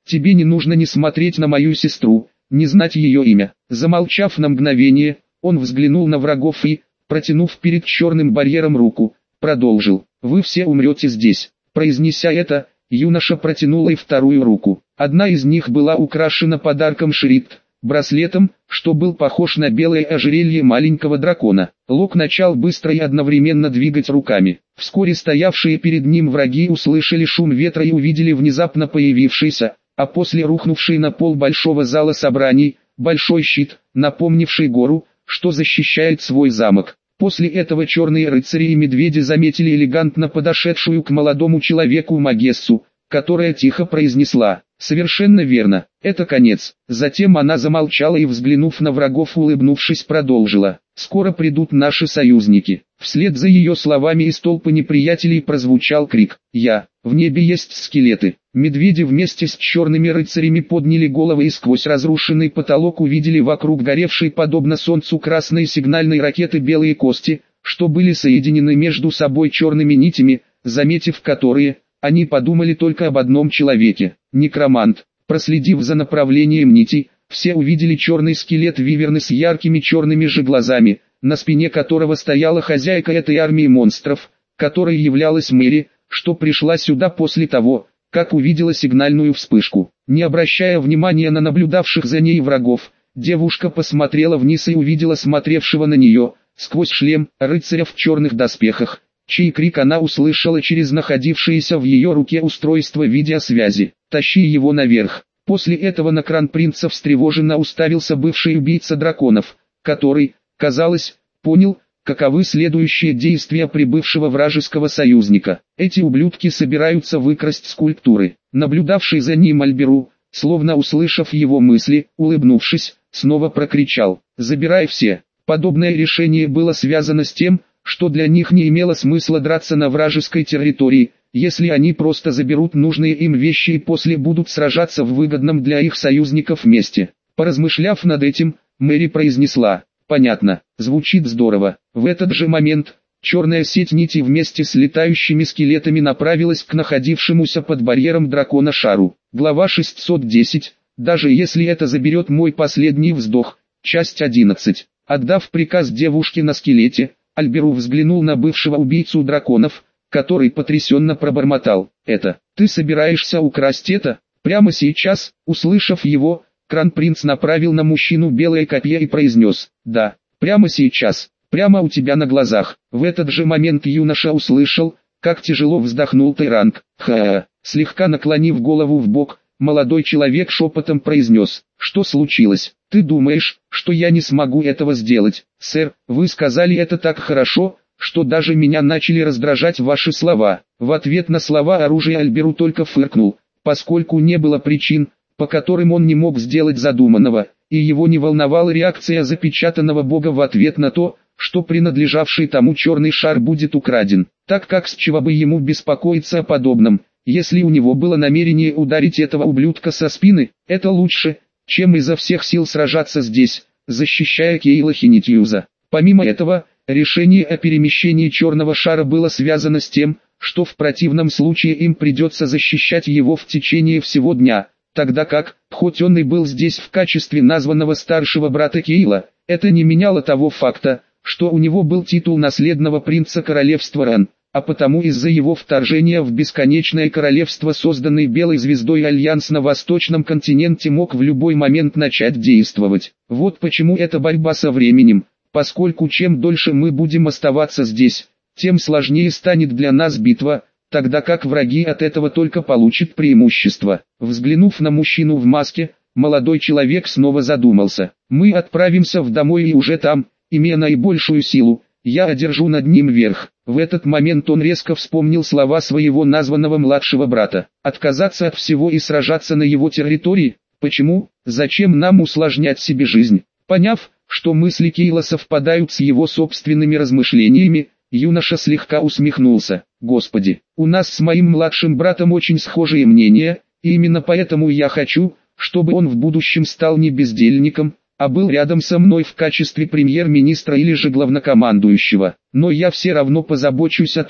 тебе не нужно ни смотреть на мою сестру, ни знать ее имя». Замолчав на мгновение, он взглянул на врагов и, протянув перед черным барьером руку, продолжил: «Вы все умрете здесь». Произнеся это, юноша протянул и вторую руку. Одна из них была украшена подарком Шрит, браслетом, что был похож на белое ожерелье маленького дракона. Лок начал быстро и одновременно двигать руками. Вскоре стоявшие перед ним враги услышали шум ветра и увидели внезапно появившийся, а после рухнувший на пол большого зала собраний, большой щит, напомнивший гору, что защищает свой замок. После этого черные рыцари и медведи заметили элегантно подошедшую к молодому человеку Магессу, которая тихо произнесла: «Совершенно верно, это конец». Затем она замолчала и, взглянув на врагов, улыбнувшись, продолжила: «Скоро придут наши союзники». Вслед за ее словами из толпы неприятелей прозвучал крик: «Я, в небе есть скелеты». Медведи вместе с черными рыцарями подняли головы и сквозь разрушенный потолок увидели вокруг горевшей подобно солнцу красной сигнальной ракеты белые кости, что были соединены между собой черными нитями, заметив которые, они подумали только об одном человеке – некромант. Проследив за направлением нитей, все увидели черный скелет виверны с яркими черными же глазами, на спине которого стояла хозяйка этой армии монстров, которой являлась Мэри, что пришла сюда после того, как увидела сигнальную вспышку. Не обращая внимания на наблюдавших за ней врагов, девушка посмотрела вниз и увидела смотревшего на нее, сквозь шлем, рыцаря в черных доспехах, чей крик она услышала через находившееся в ее руке устройство видеосвязи: «Тащи его наверх». После этого на кронпринца встревоженно уставился бывший убийца драконов, который, казалось, понял, каковы следующие действия прибывшего вражеского союзника. Эти ублюдки собираются выкрасть скульптуры. Наблюдавший за ним Альберу, словно услышав его мысли, улыбнувшись, снова прокричал: «Забирай все». Подобное решение было связано с тем, что для них не имело смысла драться на вражеской территории, если они просто заберут нужные им вещи и после будут сражаться в выгодном для их союзников месте. Поразмышляв над этим, Мэри произнесла: «Понятно, звучит здорово». В этот же момент, черная сеть нитей вместе с летающими скелетами направилась к находившемуся под барьером дракона шару. Глава шестьсот десять. Даже если это заберет мой последний вздох. Часть одиннадцать. Отдав приказ девушке на скелете, Альберу взглянул на бывшего убийцу драконов, который потрясенно пробормотал: «Это, ты собираешься украсть это?» Прямо сейчас, услышав его, кронпринц направил на мужчину белое копье и произнес: «Да, прямо сейчас, прямо у тебя на глазах». В этот же момент юноша услышал, как тяжело вздохнул Тайранг. «Ха-ха». Слегка наклонив голову в бок, молодой человек шепотом произнес: «Что случилось? Ты думаешь, что я не смогу этого сделать?» «Сэр, вы сказали это так хорошо, что даже меня начали раздражать ваши слова». В ответ на слова оружия Альберу только фыркнул, поскольку не было причин, по которым он не мог сделать задуманного, и его не волновала реакция запечатанного бога в ответ на то, что принадлежавший тому черный шар будет украден, так как с чего бы ему беспокоиться о подобном, если у него было намерение ударить этого ублюдка со спины. Это лучше, чем изо всех сил сражаться здесь, защищая Кейла Хинитьюза. Помимо этого, решение о перемещении черного шара было связано с тем, что в противном случае им придется защищать его в течение всего дня, тогда как, хоть он и был здесь в качестве названного старшего брата Кейла, это не меняло того факта, что у него был титул наследного принца королевства Ран, а потому из-за его вторжения в бесконечное королевство, созданный Белой Звездой, Альянс на Восточном континенте мог в любой момент начать действовать. Вот почему эта борьба со временем, поскольку чем дольше мы будем оставаться здесь, тем сложнее станет для нас битва, тогда как враги от этого только получат преимущество. Взглянув на мужчину в маске, молодой человек снова задумался. «Мы отправимся в домой и уже там, имея наибольшую силу, я одержу над ним верх». В этот момент он резко вспомнил слова своего названного младшего брата. Отказаться от всего и сражаться на его территории? Почему? Зачем нам усложнять себе жизнь? Поняв, что мысли Кейла совпадают с его собственными размышлениями, юноша слегка усмехнулся. «Господи, у нас с моим младшим братом очень схожие мнения, и именно поэтому я хочу, чтобы он в будущем стал не бездельником, а был рядом со мной в качестве премьер-министра или же главнокомандующего. Но я все равно позабочусь о том,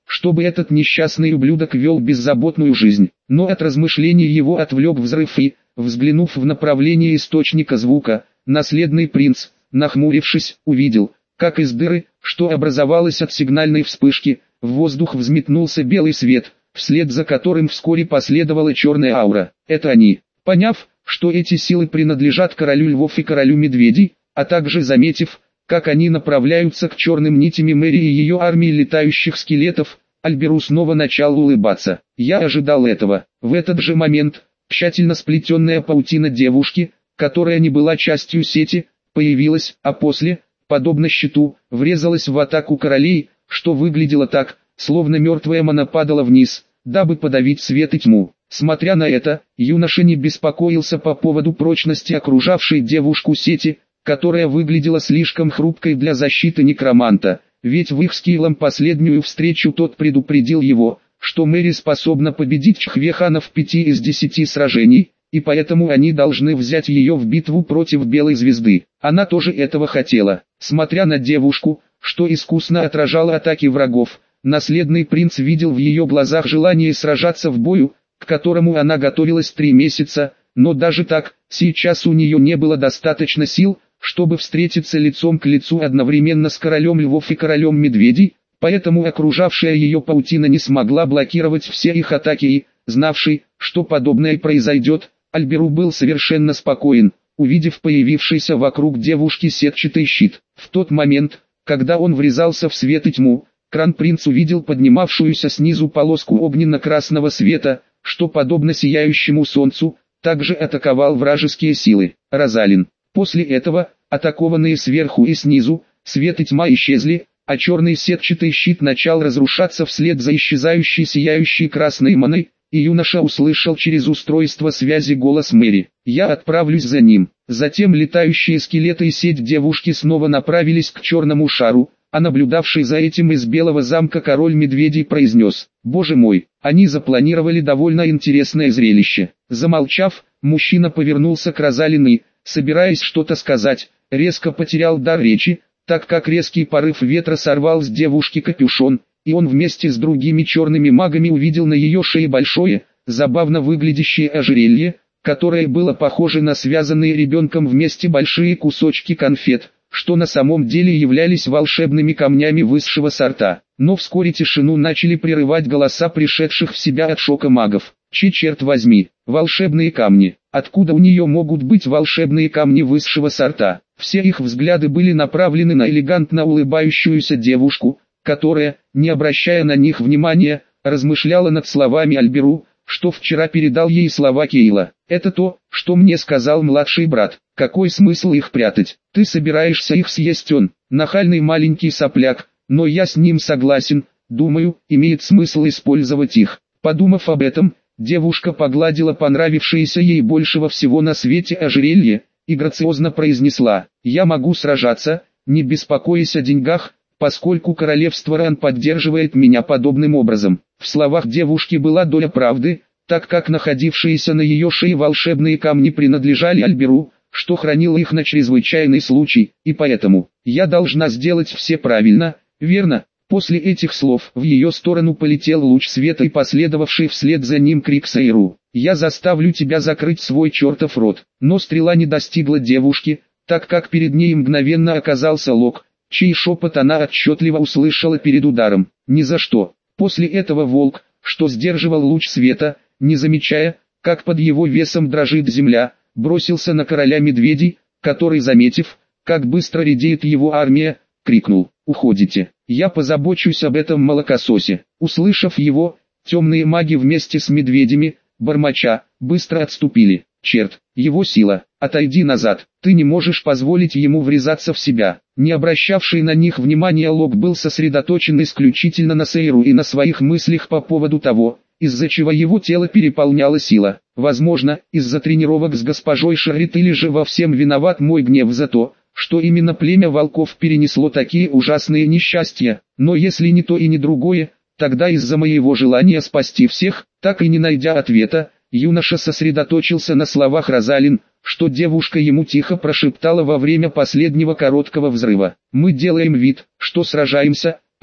чтобы этот несчастный ублюдок вел беззаботную жизнь. Но от размышлений его отвлек взрыв и, взглянув в направлении источника звука, наследный принц, нахмурившись, увидел, как из дыры, что образовалась от сигнальной вспышки, в воздух взметнулся белый свет, вслед за которым вскоре последовала черная аура. Это они. Поняв, что эти силы принадлежат королю львов и королю медведей, а также заметив, как они направляются к черным нитям Мэри и ее армии летающих скелетов, Альберу снова начал улыбаться. Я ожидал этого. В этот же момент, тщательно сплетенная паутина девушки, которая не была частью сети, появилась, а после, подобно щиту, врезалась в атаку королей, что выглядело так, словно мертвая мана падала вниз, дабы подавить свет и тьму. Смотря на это, юноша не беспокоился по поводу прочности окружавшей девушку сети, которая выглядела слишком хрупкой для защиты некроманта, ведь в их с Килом последнюю встречу тот предупредил его, что Мэри способна победить Чхвехана в пяти из десяти сражений, и поэтому они должны взять ее в битву против Белой Звезды. Она тоже этого хотела. Смотря на девушку, что искусно отражала атаки врагов, наследный принц видел в ее глазах желание сражаться в бою, к которому она готовилась три месяца, но даже так, сейчас у нее не было достаточно сил, чтобы встретиться лицом к лицу одновременно с королем львов и королем медведей, поэтому окружавшая ее паутина не смогла блокировать все их атаки и, знавший, что подобное произойдет, Альберу был совершенно спокоен, увидев появившийся вокруг девушки сетчатый щит. В тот момент, когда он врезался в свет и тьму, Кран-принц увидел поднимавшуюся снизу полоску огненно-красного света, что, подобно сияющему солнцу, также атаковал вражеские силы. Розалин. После этого, атакованные сверху и снизу, свет и тьма исчезли, а черный сетчатый щит начал разрушаться вслед за исчезающей сияющей красной маной, и юноша услышал через устройство связи голос Мэри. «Я отправлюсь за ним». Затем летающие скелеты и сеть девушки снова направились к черному шару, а наблюдавший за этим из белого замка король медведей произнес: «Боже мой, они запланировали довольно интересное зрелище». Замолчав, мужчина повернулся к Розалин и, собираясь что-то сказать, резко потерял дар речи, так как резкий порыв ветра сорвал с девушки капюшон, и он вместе с другими черными магами увидел на ее шее большое, забавно выглядящее ожерелье, которое было похоже на связанные ребенком вместе большие кусочки конфет, что на самом деле являлись волшебными камнями высшего сорта. Но вскоре тишину начали прерывать голоса пришедших в себя от шока магов. Чи, черт возьми, волшебные камни. Откуда у нее могут быть волшебные камни высшего сорта? Все их взгляды были направлены на элегантно улыбающуюся девушку, которая, не обращая на них внимания, размышляла над словами Альберу, что вчера передал ей слова Кейла. «Это то, что мне сказал младший брат. Какой смысл их прятать? Ты собираешься их съесть, он, нахальный маленький сопляк, но я с ним согласен, думаю, имеет смысл использовать их». Подумав об этом, девушка погладила понравившееся ей большего всего на свете ожерелье, и грациозно произнесла: «Я могу сражаться, не беспокоясь о деньгах, поскольку королевство Ран поддерживает меня подобным образом». В словах девушки была доля правды, так как находившиеся на ее шее волшебные камни принадлежали Альберу, что хранил их на чрезвычайный случай, и поэтому «я должна сделать все правильно, верно?» После этих слов в ее сторону полетел луч света и последовавший вслед за ним крик Сейру: «Я заставлю тебя закрыть свой чертов рот». Но стрела не достигла девушки, так как перед ней мгновенно оказался Лок, чей шепот она отчетливо услышала перед ударом. «Ни за что». После этого волк, что сдерживал луч света, не замечая, как под его весом дрожит земля, бросился на короля медведей, который, заметив, как быстро редеет его армия, крикнул: «Уходите, я позабочусь об этом молокососе». Услышав его, темные маги вместе с медведями, бормоча, быстро отступили. «Черт, его сила, отойди назад, ты не можешь позволить ему врезаться в себя». Не обращавший на них внимания Лок был сосредоточен исключительно на Сейру и на своих мыслях по поводу того, из-за чего его тело переполняла сила. Возможно, из-за тренировок с госпожой Шарит, или же во всем виноват мой гнев за то, что именно племя волков перенесло такие ужасные несчастья. Но если не то и не другое, тогда из-за моего желания спасти всех, так и не найдя ответа, юноша сосредоточился на словах Розалин, что девушка ему тихо прошептала во время последнего короткого взрыва. «Мы делаем вид, что сражаемся,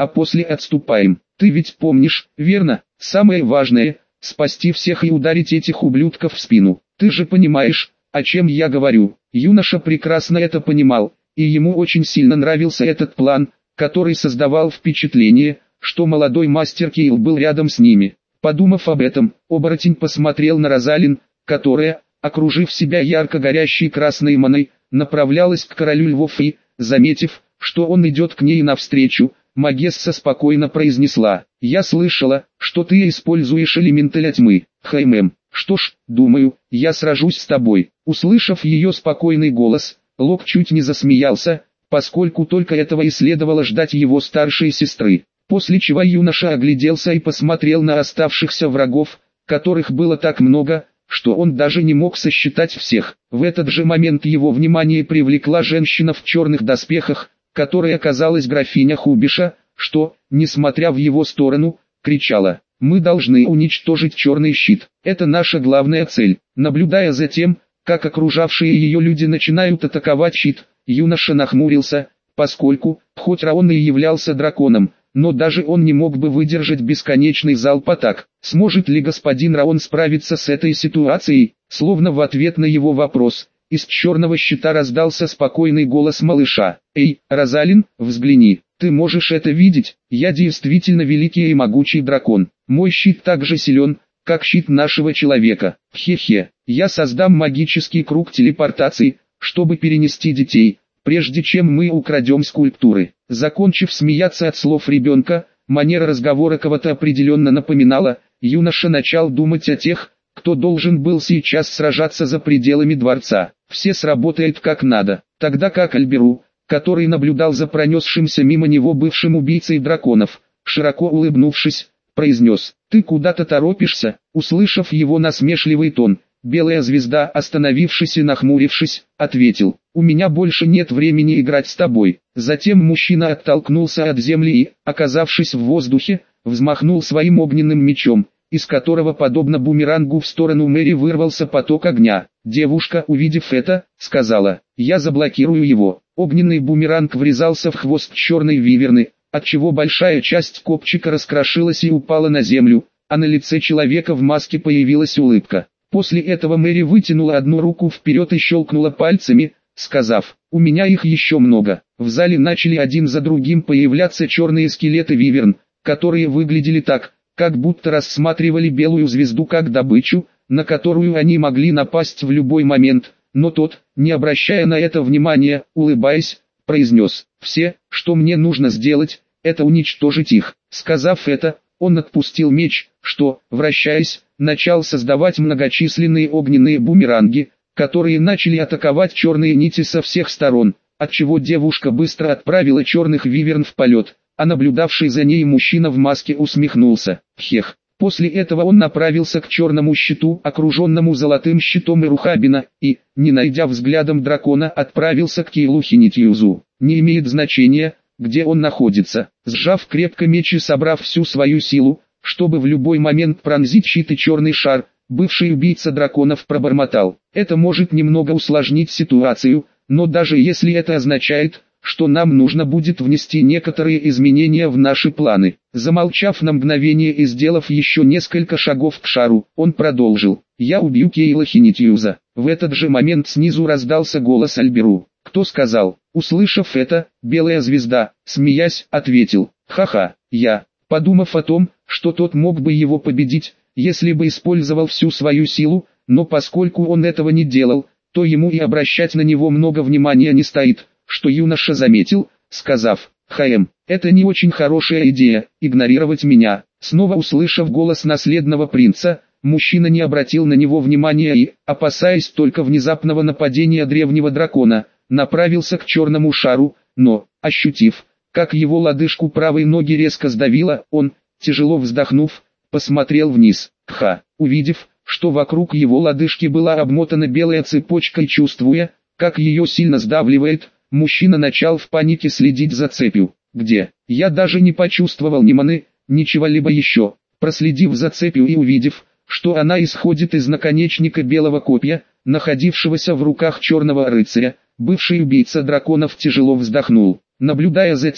а после отступаем. Ты ведь помнишь, верно? Самое важное – спасти всех и ударить этих ублюдков в спину. Ты же понимаешь, о чем я говорю. Юноша прекрасно это понимал, и ему очень сильно нравился этот план, который создавал впечатление, что молодой мастер Кейл был рядом с ними. Подумав об этом, оборотень посмотрел на Розалин, которая, окружив себя ярко горящей красной маной, направлялась к королю львов и, заметив, что он идет к ней навстречу, Магесса спокойно произнесла: «Я слышала, что ты используешь элементаля тьмы, Хаймем. Что ж, думаю, я сражусь с тобой». Услышав ее спокойный голос, Лок чуть не засмеялся, поскольку только этого и следовало ждать его старшей сестры. После чего юноша огляделся и посмотрел на оставшихся врагов, которых было так много, что он даже не мог сосчитать всех. В этот же момент его внимание привлекла женщина в черных доспехах, которая оказалась графиня Хубиша, что, несмотря в его сторону, кричала: «Мы должны уничтожить черный щит, это наша главная цель». Наблюдая за тем, как окружавшие ее люди начинают атаковать щит, юноша нахмурился, поскольку, хоть Раон и являлся драконом, но даже он не мог бы выдержать бесконечный залп атак. Сможет ли господин Раон справиться с этой ситуацией? Словно в ответ на его вопрос, из черного щита раздался спокойный голос малыша: «Эй, Розалин, взгляни, ты можешь это видеть? Я действительно великий и могучий дракон. Мой щит так же силен, как щит нашего человека. Хе-хе, я создам магический круг телепортации, чтобы перенести детей, прежде чем мы украдем скульптуры». Закончив смеяться от слов ребенка, манера разговора кого-то определенно напоминала, юноша начал думать о тех, кто должен был сейчас сражаться за пределами дворца. Все сработает как надо, тогда как Альберу, который наблюдал за пронесшимся мимо него бывшим убийцей драконов, широко улыбнувшись, произнес: «Ты куда-то торопишься?» Услышав его насмешливый тон, Белая Звезда, остановившись и нахмурившись, ответил: «У меня больше нет времени играть с тобой». Затем мужчина оттолкнулся от земли и, оказавшись в воздухе, взмахнул своим огненным мечом, из которого, подобно бумерангу, в сторону Мэри вырвался поток огня. Девушка, увидев это, сказала: «Я заблокирую его». Огненный бумеранг врезался в хвост черной виверны, отчего большая часть копчика раскрошилась и упала на землю, а на лице человека в маске появилась улыбка. После этого Мэри вытянула одну руку вперед и щелкнула пальцами, сказав: «У меня их еще много». В зале начали один за другим появляться черные скелеты виверн, которые выглядели так, как будто рассматривали Белую Звезду как добычу, на которую они могли напасть в любой момент, но тот, не обращая на это внимания, улыбаясь, произнес: «Все, что мне нужно сделать, это уничтожить их». Сказав это, он отпустил меч, что, вращаясь, начал создавать многочисленные огненные бумеранги, которые начали атаковать черные нити со всех сторон, отчего девушка быстро отправила черных виверн в полет, а наблюдавший за ней мужчина в маске усмехнулся. Хех. После этого он направился к черному щиту, окруженному золотым щитом Ирухабина, и, не найдя взглядом дракона, отправился к Кейлу Хинитьюзу. Не имеет значения, где он находится. Сжав крепко меч и собрав всю свою силу, чтобы в любой момент пронзить щит и черный шар, бывший убийца драконов пробормотал: «Это может немного усложнить ситуацию, но даже если это означает, что нам нужно будет внести некоторые изменения в наши планы». Замолчав на мгновение и сделав еще несколько шагов к шару, он продолжил: «Я убью Кейла Хинитьюза». В этот же момент снизу раздался голос Альберу. «Кто сказал?» Услышав это, Белая Звезда, смеясь, ответил: «Ха-ха, я». Подумав о том, что тот мог бы его победить, если бы использовал всю свою силу, но поскольку он этого не делал, то ему и обращать на него много внимания не стоит, что юноша заметил, сказав: «Хаэм, это не очень хорошая идея, игнорировать меня». Снова услышав голос наследного принца, мужчина не обратил на него внимания и, опасаясь только внезапного нападения древнего дракона, направился к черному шару, но, ощутив, как его лодыжку правой ноги резко сдавило, он, тяжело вздохнув, посмотрел вниз. Кха, увидев, что вокруг его лодыжки была обмотана белая цепочка и чувствуя, как ее сильно сдавливает, мужчина начал в панике следить за цепью. «Где?» Я даже не почувствовал ни маны, ни чего-либо еще. Проследив за цепью и увидев, что она исходит из наконечника белого копья, находившегося в руках черного рыцаря, бывший убийца драконов тяжело вздохнул. Наблюдая за тем,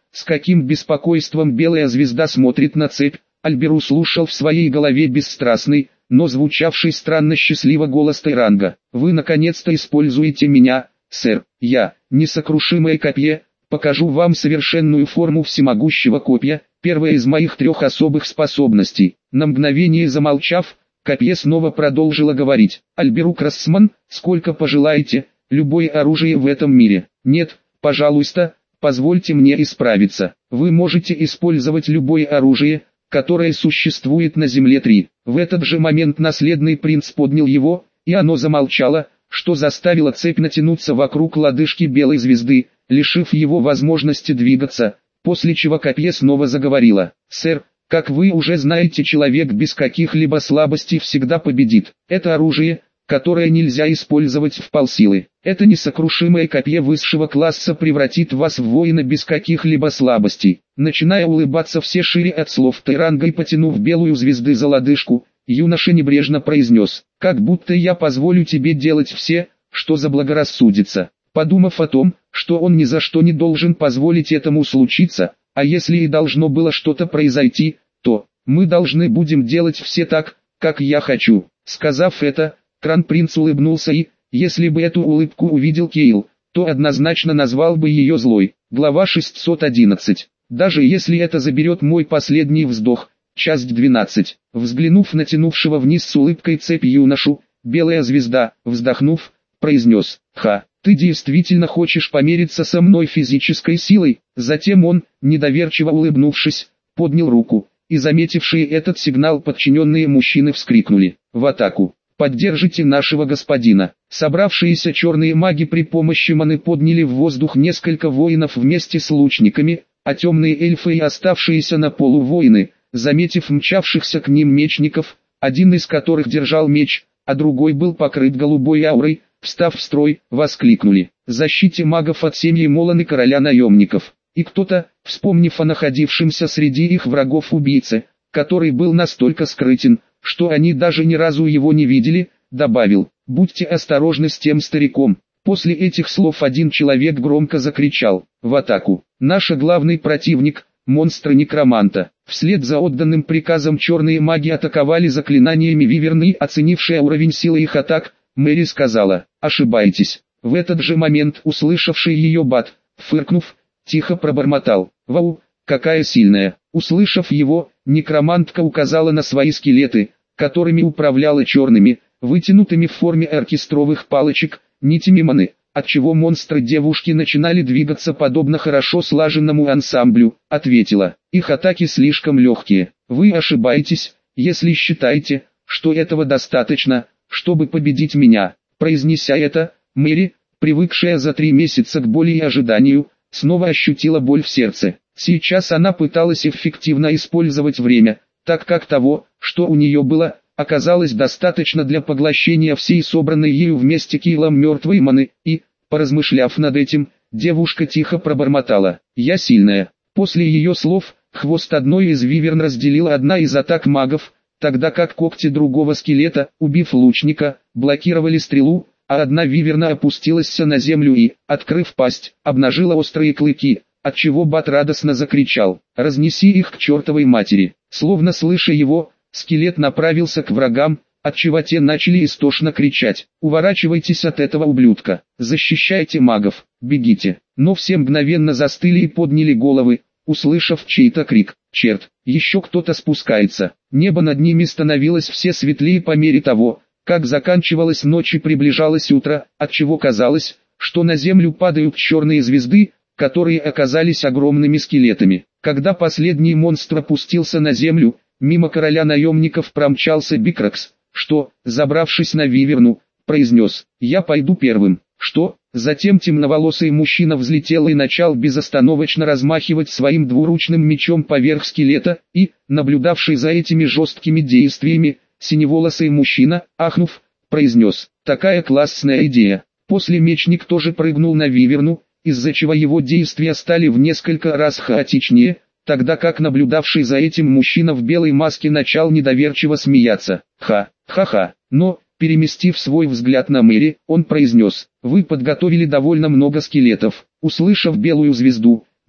с каким беспокойством белая звезда смотрит на цепь, Альберу слушал в своей голове бесстрастный, но звучавший странно счастливо голос Тайранга. «Вы наконец-то используете меня, сэр. Я, несокрушимое копье, покажу вам совершенную форму всемогущего копья, первая из моих трех особых способностей». На мгновение замолчав, копье снова продолжило говорить. «Альберу Крассман, сколько пожелаете, любое оружие в этом мире. Нет, пожалуйста, позвольте мне исправиться. Вы можете использовать любое оружие, которое существует на Земле три. В этот же момент наследный принц поднял его, и оно замолчало, что заставило цепь натянуться вокруг лодыжки белой звезды, лишив его возможности двигаться, после чего копье снова заговорило. «Сэр, как вы уже знаете, человек без каких-либо слабостей всегда победит. Это оружие, которое нельзя использовать в полсилы. Это несокрушимое копье высшего класса превратит вас в воина без каких-либо слабостей». Начиная улыбаться все шире от слов Тайранга и потянув белую звезды за лодыжку, юноша небрежно произнес: «Как будто я позволю тебе делать все, что заблагорассудится». Подумав о том, что он ни за что не должен позволить этому случиться, а если и должно было что-то произойти, то «мы должны будем делать все так, как я хочу». Сказав это, Кронпринц улыбнулся и, если бы эту улыбку увидел Кейл, то однозначно назвал бы ее злой. Глава шестьсот одиннадцать. Даже если это заберет мой последний вздох. Часть двенадцать. Взглянув на тянувшего вниз с улыбкой цепь юношу, белая звезда, вздохнув, произнес: «Ха, ты действительно хочешь помериться со мной физической силой?» Затем он, недоверчиво улыбнувшись, поднял руку, и заметившие этот сигнал подчиненные мужчины вскрикнули: «В атаку! Поддержите нашего господина!» Собравшиеся черные маги при помощи маны подняли в воздух несколько воинов вместе с лучниками, а темные эльфы и оставшиеся на полу воины, заметив мчавшихся к ним мечников, один из которых держал меч, а другой был покрыт голубой аурой, встав в строй, воскликнули: «Защите магов от семьи Моланы короля наемников!» И кто-то, вспомнив о находившемся среди их врагов убийце, который был настолько скрытен, что они даже ни разу его не видели, добавил: «Будьте осторожны с тем стариком». После этих слов один человек громко закричал: «В атаку!» Наш главный противник, монстры некроманта. Вслед за отданным приказом черные маги атаковали заклинаниями виверны, оценившая уровень силы их атак, Мэри сказала: «Ошибаетесь». В этот же момент услышавший ее Бат, фыркнув, тихо пробормотал: «Вау, какая сильная!» Услышав его, некромантка указала на свои скелеты, которыми управляла черными, вытянутыми в форме оркестровых палочек, нитями маны, отчего монстры девушки начинали двигаться подобно хорошо слаженному ансамблю, ответила: «Их атаки слишком легкие. Вы ошибаетесь, если считаете, что этого достаточно, чтобы победить меня». Произнеся это, Мэри, привыкшая за три месяца к боли и ожиданию, снова ощутила боль в сердце. Сейчас она пыталась эффективно использовать время, так как того, что у нее было, оказалось достаточно для поглощения всей собранной ею вместе килом мертвой маны, и, поразмышляв над этим, девушка тихо пробормотала: «Я сильная». После ее слов, хвост одной из виверн разделила одна из атак магов, тогда как когти другого скелета, убив лучника, блокировали стрелу, а одна виверна опустилась на землю и, открыв пасть, обнажила острые клыки, отчего Бат радостно закричал: «Разнеси их к чертовой матери». Словно слыша его, скелет направился к врагам, отчего те начали истошно кричать: «Уворачивайтесь от этого ублюдка! Защищайте магов! Бегите!» Но все мгновенно застыли и подняли головы, услышав чей-то крик: «Черт, еще кто-то спускается!» Небо над ними становилось все светлее по мере того, как заканчивалась ночь и приближалось утро, отчего казалось, что на землю падают черные звезды, которые оказались огромными скелетами. Когда последний монстр опустился на землю, мимо короля наемников промчался Бикракс, что, забравшись на виверну, произнес: «Я пойду первым». «Что?» Затем темноволосый мужчина взлетел и начал безостановочно размахивать своим двуручным мечом поверх скелета, и, наблюдавший за этими жесткими действиями, синеволосый мужчина, ахнув, произнес: «Такая классная идея». После мечник тоже прыгнул на виверну, из-за чего его действия стали в несколько раз хаотичнее, тогда как наблюдавший за этим мужчина в белой маске начал недоверчиво смеяться. «Ха, ха-ха». Но, переместив свой взгляд на Мэри, он произнес: «Вы подготовили довольно много скелетов». Услышав белую звезду,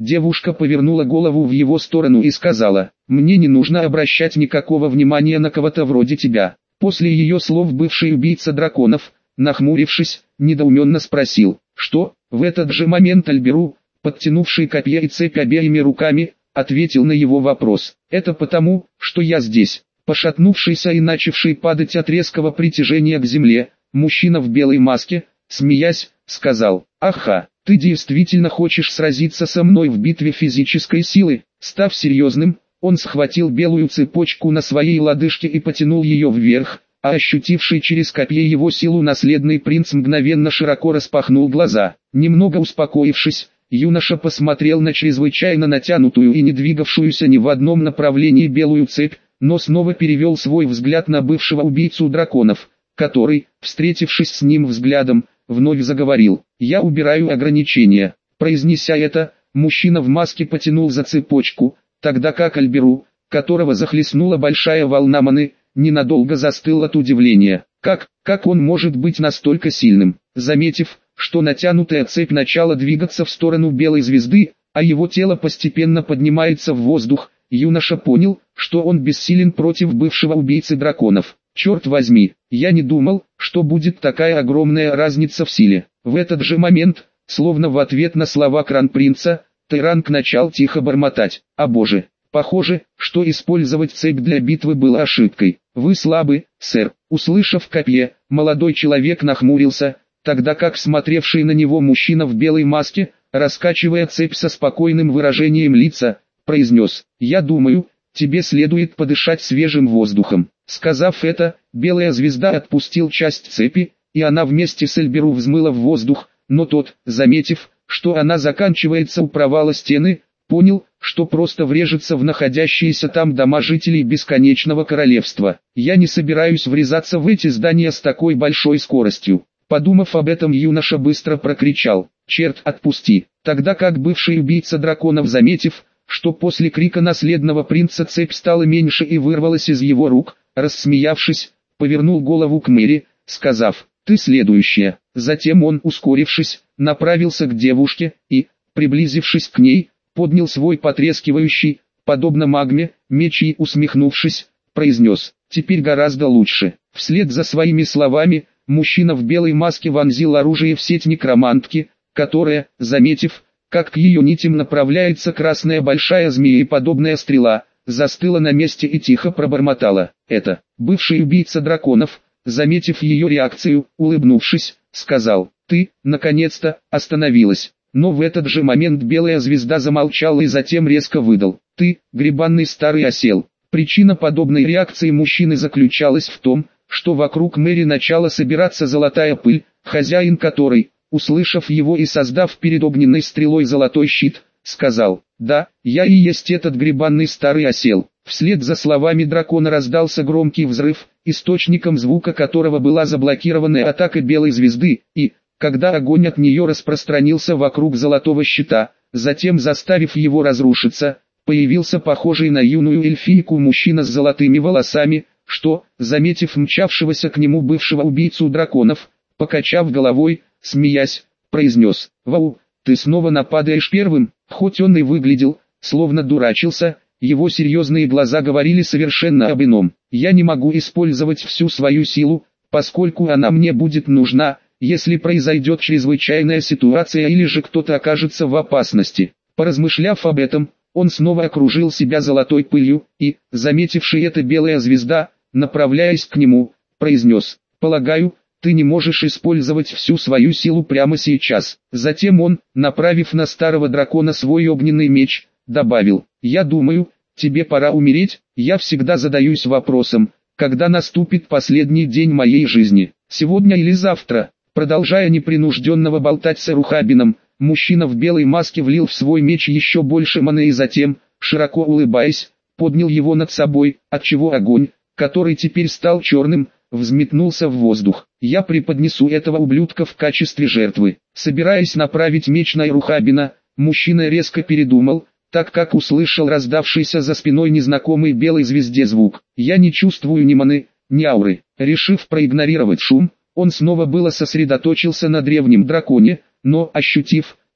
Девушка повернула голову в его сторону и сказала: «Мне не нужно обращать никакого внимания на кого-то вроде тебя». После ее слов бывший убийца драконов, нахмурившись, недоуменно спросил: «Что?» В этот же момент Альберу, подтянувший копье и цепь обеими руками, ответил на его вопрос: «Это потому, что я здесь». Пошатнувшийся и начавший падать от резкого притяжения к земле, мужчина в белой маске, смеясь, сказал: «Аха, ты действительно хочешь сразиться со мной в битве физической силы?» Став серьезным, он схватил белую цепочку на своей лодыжке и потянул ее вверх, а ощутивший через копье его силу наследный принц мгновенно широко распахнул глаза. Немного успокоившись, юноша посмотрел на чрезвычайно натянутую и не двигавшуюся ни в одном направлении белую цепь, но снова перевел свой взгляд на бывшего убийцу драконов, который, встретившись с ним взглядом, вновь заговорил: «Я убираю ограничения». Произнеся это, мужчина в маске потянул за цепочку, тогда как Альберу, которого захлестнула большая волна маны, ненадолго застыл от удивления. Как, как он может быть настолько сильным? Заметив, что натянутая цепь начала двигаться в сторону белой звезды, а его тело постепенно поднимается в воздух, юноша понял, что он бессилен против бывшего убийцы драконов. «Черт возьми, я не думал, что будет такая огромная разница в силе». В этот же момент, словно в ответ на слова кронпринца, Тайранг начал тихо бормотать: «О боже, похоже, что использовать цепь для битвы было ошибкой. Вы слабы, сэр». Услышав копье, молодой человек нахмурился, тогда как смотревший на него мужчина в белой маске, раскачивая цепь со спокойным выражением лица, произнес: «Я думаю, тебе следует подышать свежим воздухом». Сказав это, белая звезда отпустил часть цепи, и она вместе с Альберу взмыла в воздух, но тот, заметив, что она заканчивается у провала стены, понял, что просто врежется в находящиеся там дома жителей бесконечного королевства. «Я не собираюсь врезаться в эти здания с такой большой скоростью». Подумав об этом, юноша быстро прокричал: «Черт, отпусти!» Тогда как бывший убийца драконов, заметив, что после крика наследного принца цепь стала меньше и вырвалась из его рук, рассмеявшись, повернул голову к Мэри, сказав: «Ты следующая». Затем он, ускорившись, направился к девушке и, приблизившись к ней, поднял свой потрескивающий, подобно магме, меч и, усмехнувшись, произнес: «Теперь гораздо лучше». Вслед за своими словами, мужчина в белой маске вонзил оружие в сеть некромантки, которая, заметив, как к ее нитям направляется красная большая змееподобная стрела, застыла на месте и тихо пробормотала: «Это». Бывший убийца драконов, заметив ее реакцию, улыбнувшись, сказал: «Ты, наконец-то, остановилась». Но в этот же момент белая звезда замолчала и затем резко выдал: «Ты, гребанный старый осел». Причина подобной реакции мужчины заключалась в том, что вокруг Мэри начала собираться золотая пыль, хозяин которой, услышав его и создав перед огненной стрелой золотой щит, сказал: «Да, я и есть этот гребанный старый осел». Вслед за словами дракона раздался громкий взрыв, источником звука которого была заблокированная атака белой звезды, и, когда огонь от нее распространился вокруг золотого щита, затем заставив его разрушиться, появился похожий на юную эльфийку мужчина с золотыми волосами, что, заметив мчавшегося к нему бывшего убийцу драконов, покачав головой, смеясь, произнес: «Вау, ты снова нападаешь первым». Хоть он и выглядел, словно дурачился, его серьезные глаза говорили совершенно об ином. «Я не могу использовать всю свою силу, поскольку она мне будет нужна, если произойдет чрезвычайная ситуация или же кто-то окажется в опасности». Поразмышляв об этом, он снова окружил себя золотой пылью, и, заметивший это белая звезда, направляясь к нему, произнес: «Полагаю, ты не можешь использовать всю свою силу прямо сейчас». Затем он, направив на старого дракона свой огненный меч, добавил: «Я думаю, тебе пора умереть. Я всегда задаюсь вопросом, когда наступит последний день моей жизни, сегодня или завтра». Продолжая непринужденного болтать с Эрухабином, мужчина в белой маске влил в свой меч еще больше маны и затем, широко улыбаясь, поднял его над собой, отчего огонь, который теперь стал черным, взметнулся в воздух. «Я преподнесу этого ублюдка в качестве жертвы». Собираясь направить меч на Эрухабина, мужчина резко передумал, так как услышал раздавшийся за спиной незнакомый белой звезде звук. «Я не чувствую ни маны, ни ауры». Решив проигнорировать шум, он снова было сосредоточился на древнем драконе, но, ощутив,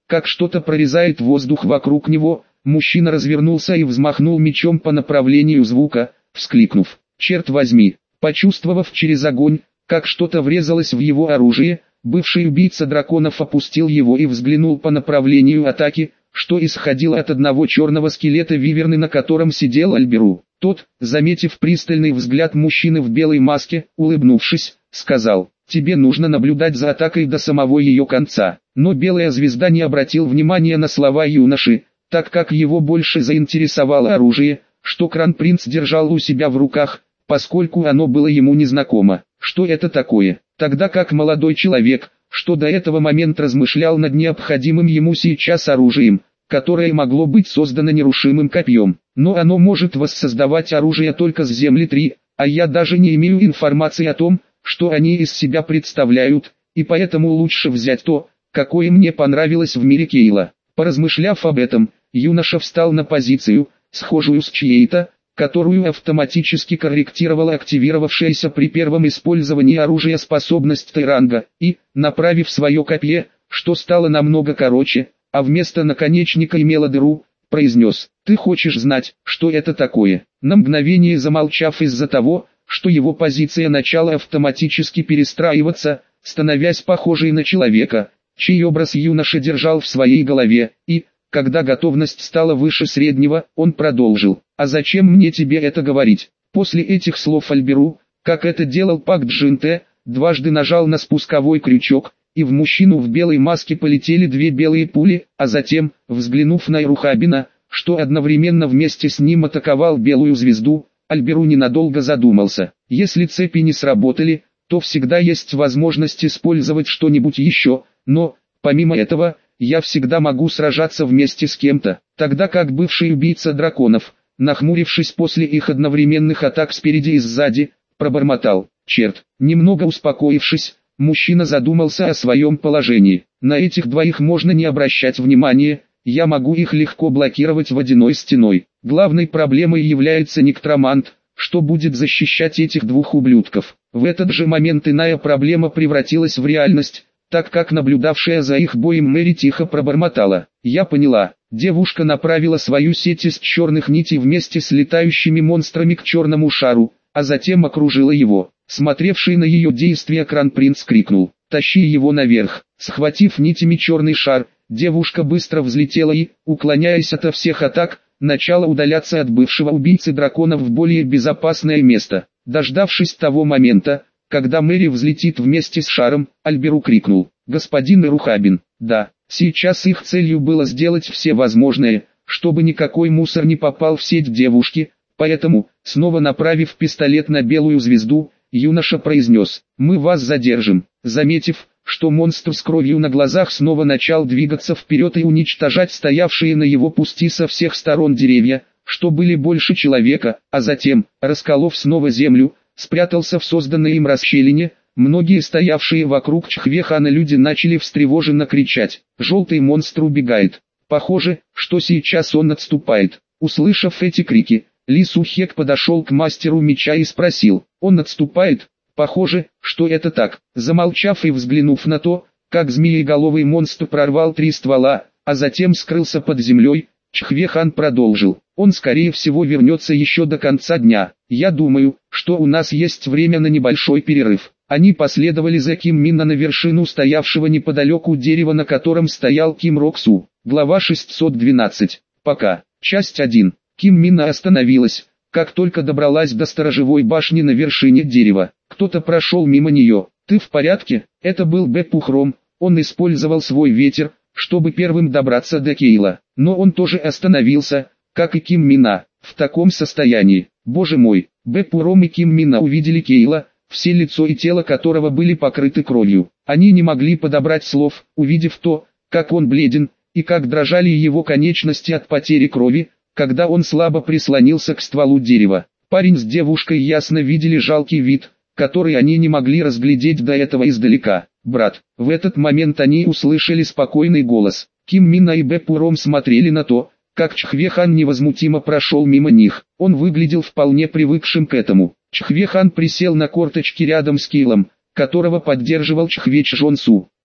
как что-то прорезает воздух вокруг него. Мужчина развернулся и взмахнул мечом по направлению звука, вскликнув: «Черт возьми!». Почувствовав через огонь, как что-то врезалось в его оружие, бывший убийца драконов опустил его и взглянул по направлению атаки, что исходило от одного черного скелета виверны, на котором сидел Альберу. Тот, заметив пристальный взгляд мужчины в белой маске, улыбнувшись, сказал: «Тебе нужно наблюдать за атакой до самого ее конца». Но Белая Звезда не обратил внимания на слова юноши, так как его больше заинтересовало оружие, что Кронпринц держал у себя в руках, поскольку оно было ему незнакомо. Что это такое? Тогда как молодой человек, что до этого момента размышлял над необходимым ему сейчас оружием, которое могло быть создано нерушимым копьем. Но оно может воссоздавать оружие только с Земли три, а я даже не имею информации о том, что они из себя представляют, и поэтому лучше взять то, какое мне понравилось в мире Кейла. Поразмышляв об этом, юноша встал на позицию, схожую с чьей-то, которую автоматически корректировала активировавшаяся при первом использовании оружия способность Тайранга, и, направив свое копье, что стало намного короче, а вместо наконечника имело дыру, произнес: «Ты хочешь знать, что это такое?» На мгновение замолчав из-за того, что его позиция начала автоматически перестраиваться, становясь похожей на человека, чей образ юноша держал в своей голове, и, когда готовность стала выше среднего, он продолжил: «А зачем мне тебе это говорить?» После этих слов Альберу, как это делал Пак Джинте, дважды нажал на спусковой крючок, и в мужчину в белой маске полетели две белые пули, а затем, взглянув на Ирухабина, что одновременно вместе с ним атаковал Белую Звезду, Альберу ненадолго задумался. Если цепи не сработали, то всегда есть возможность использовать что-нибудь еще, но, помимо этого, я всегда могу сражаться вместе с кем-то, тогда как бывший убийца драконов, нахмурившись после их одновременных атак спереди и сзади, пробормотал: «Черт». Немного успокоившись, мужчина задумался о своем положении. На этих двоих можно не обращать внимания, я могу их легко блокировать водяной стеной. Главной проблемой является некромант, что будет защищать этих двух ублюдков. В этот же момент иная проблема превратилась в реальность, так как наблюдавшая за их боем Мэри тихо пробормотала: «Я поняла». Девушка направила свою сеть из черных нитей вместе с летающими монстрами к черному шару, а затем окружила его. Смотревший на ее действия Кронпринц крикнул: «Тащи его наверх!». Схватив нитями черный шар, девушка быстро взлетела и, уклоняясь ото всех атак, начала удаляться от бывшего убийцы драконов в более безопасное место. Дождавшись того момента, когда Мэри взлетит вместе с шаром, Альберу крикнул: «Господин Ирухабин!». Да, сейчас их целью было сделать все возможное, чтобы никакой мусор не попал в сеть девушки, поэтому, снова направив пистолет на Белую Звезду, юноша произнес: «Мы вас задержим». Заметив, что монстр с кровью на глазах снова начал двигаться вперед и уничтожать стоявшие на его пути со всех сторон деревья, что были больше человека, а затем, расколов снова землю, спрятался в созданной им расщелине, многие стоявшие вокруг Чхвехана люди начали встревоженно кричать: «Желтый монстр убегает! Похоже, что сейчас он отступает». Услышав эти крики, Ли Сухек подошел к мастеру меча и спросил: «Он отступает?» «Похоже, что это так». Замолчав и взглянув на то, как змееголовый монстр прорвал три ствола, а затем скрылся под землей, Чхвехан продолжил: «Он скорее всего вернется еще до конца дня. Я думаю, что у нас есть время на небольшой перерыв». Они последовали за Ким Минна на вершину стоявшего неподалеку дерева, на котором стоял Ким Роксу. Глава шестьсот двенадцать. Пока. Часть один. Ким Минна остановилась, как только добралась до сторожевой башни на вершине дерева. Кто-то прошел мимо нее. «Ты в порядке?» Это был Беппу Хром. Он использовал свой ветер, чтобы первым добраться до Кейла. Но он тоже остановился, как и Ким Минна, в таком состоянии. Боже мой! Беппу Хром и Ким Минна увидели Кейла, все лицо и тело которого были покрыты кровью. Они не могли подобрать слов, увидев то, как он бледен, и как дрожали его конечности от потери крови, когда он слабо прислонился к стволу дерева. Парень с девушкой ясно видели жалкий вид, который они не могли разглядеть до этого издалека. «Брат». В этот момент они услышали спокойный голос. Ким Минна и Беппу Хром смотрели на то, как Чхвехан невозмутимо прошел мимо них. Он выглядел вполне привыкшим к этому. Чхвехан присел на корточки рядом с Кейлом, которого поддерживал Чхвеч Жонсу.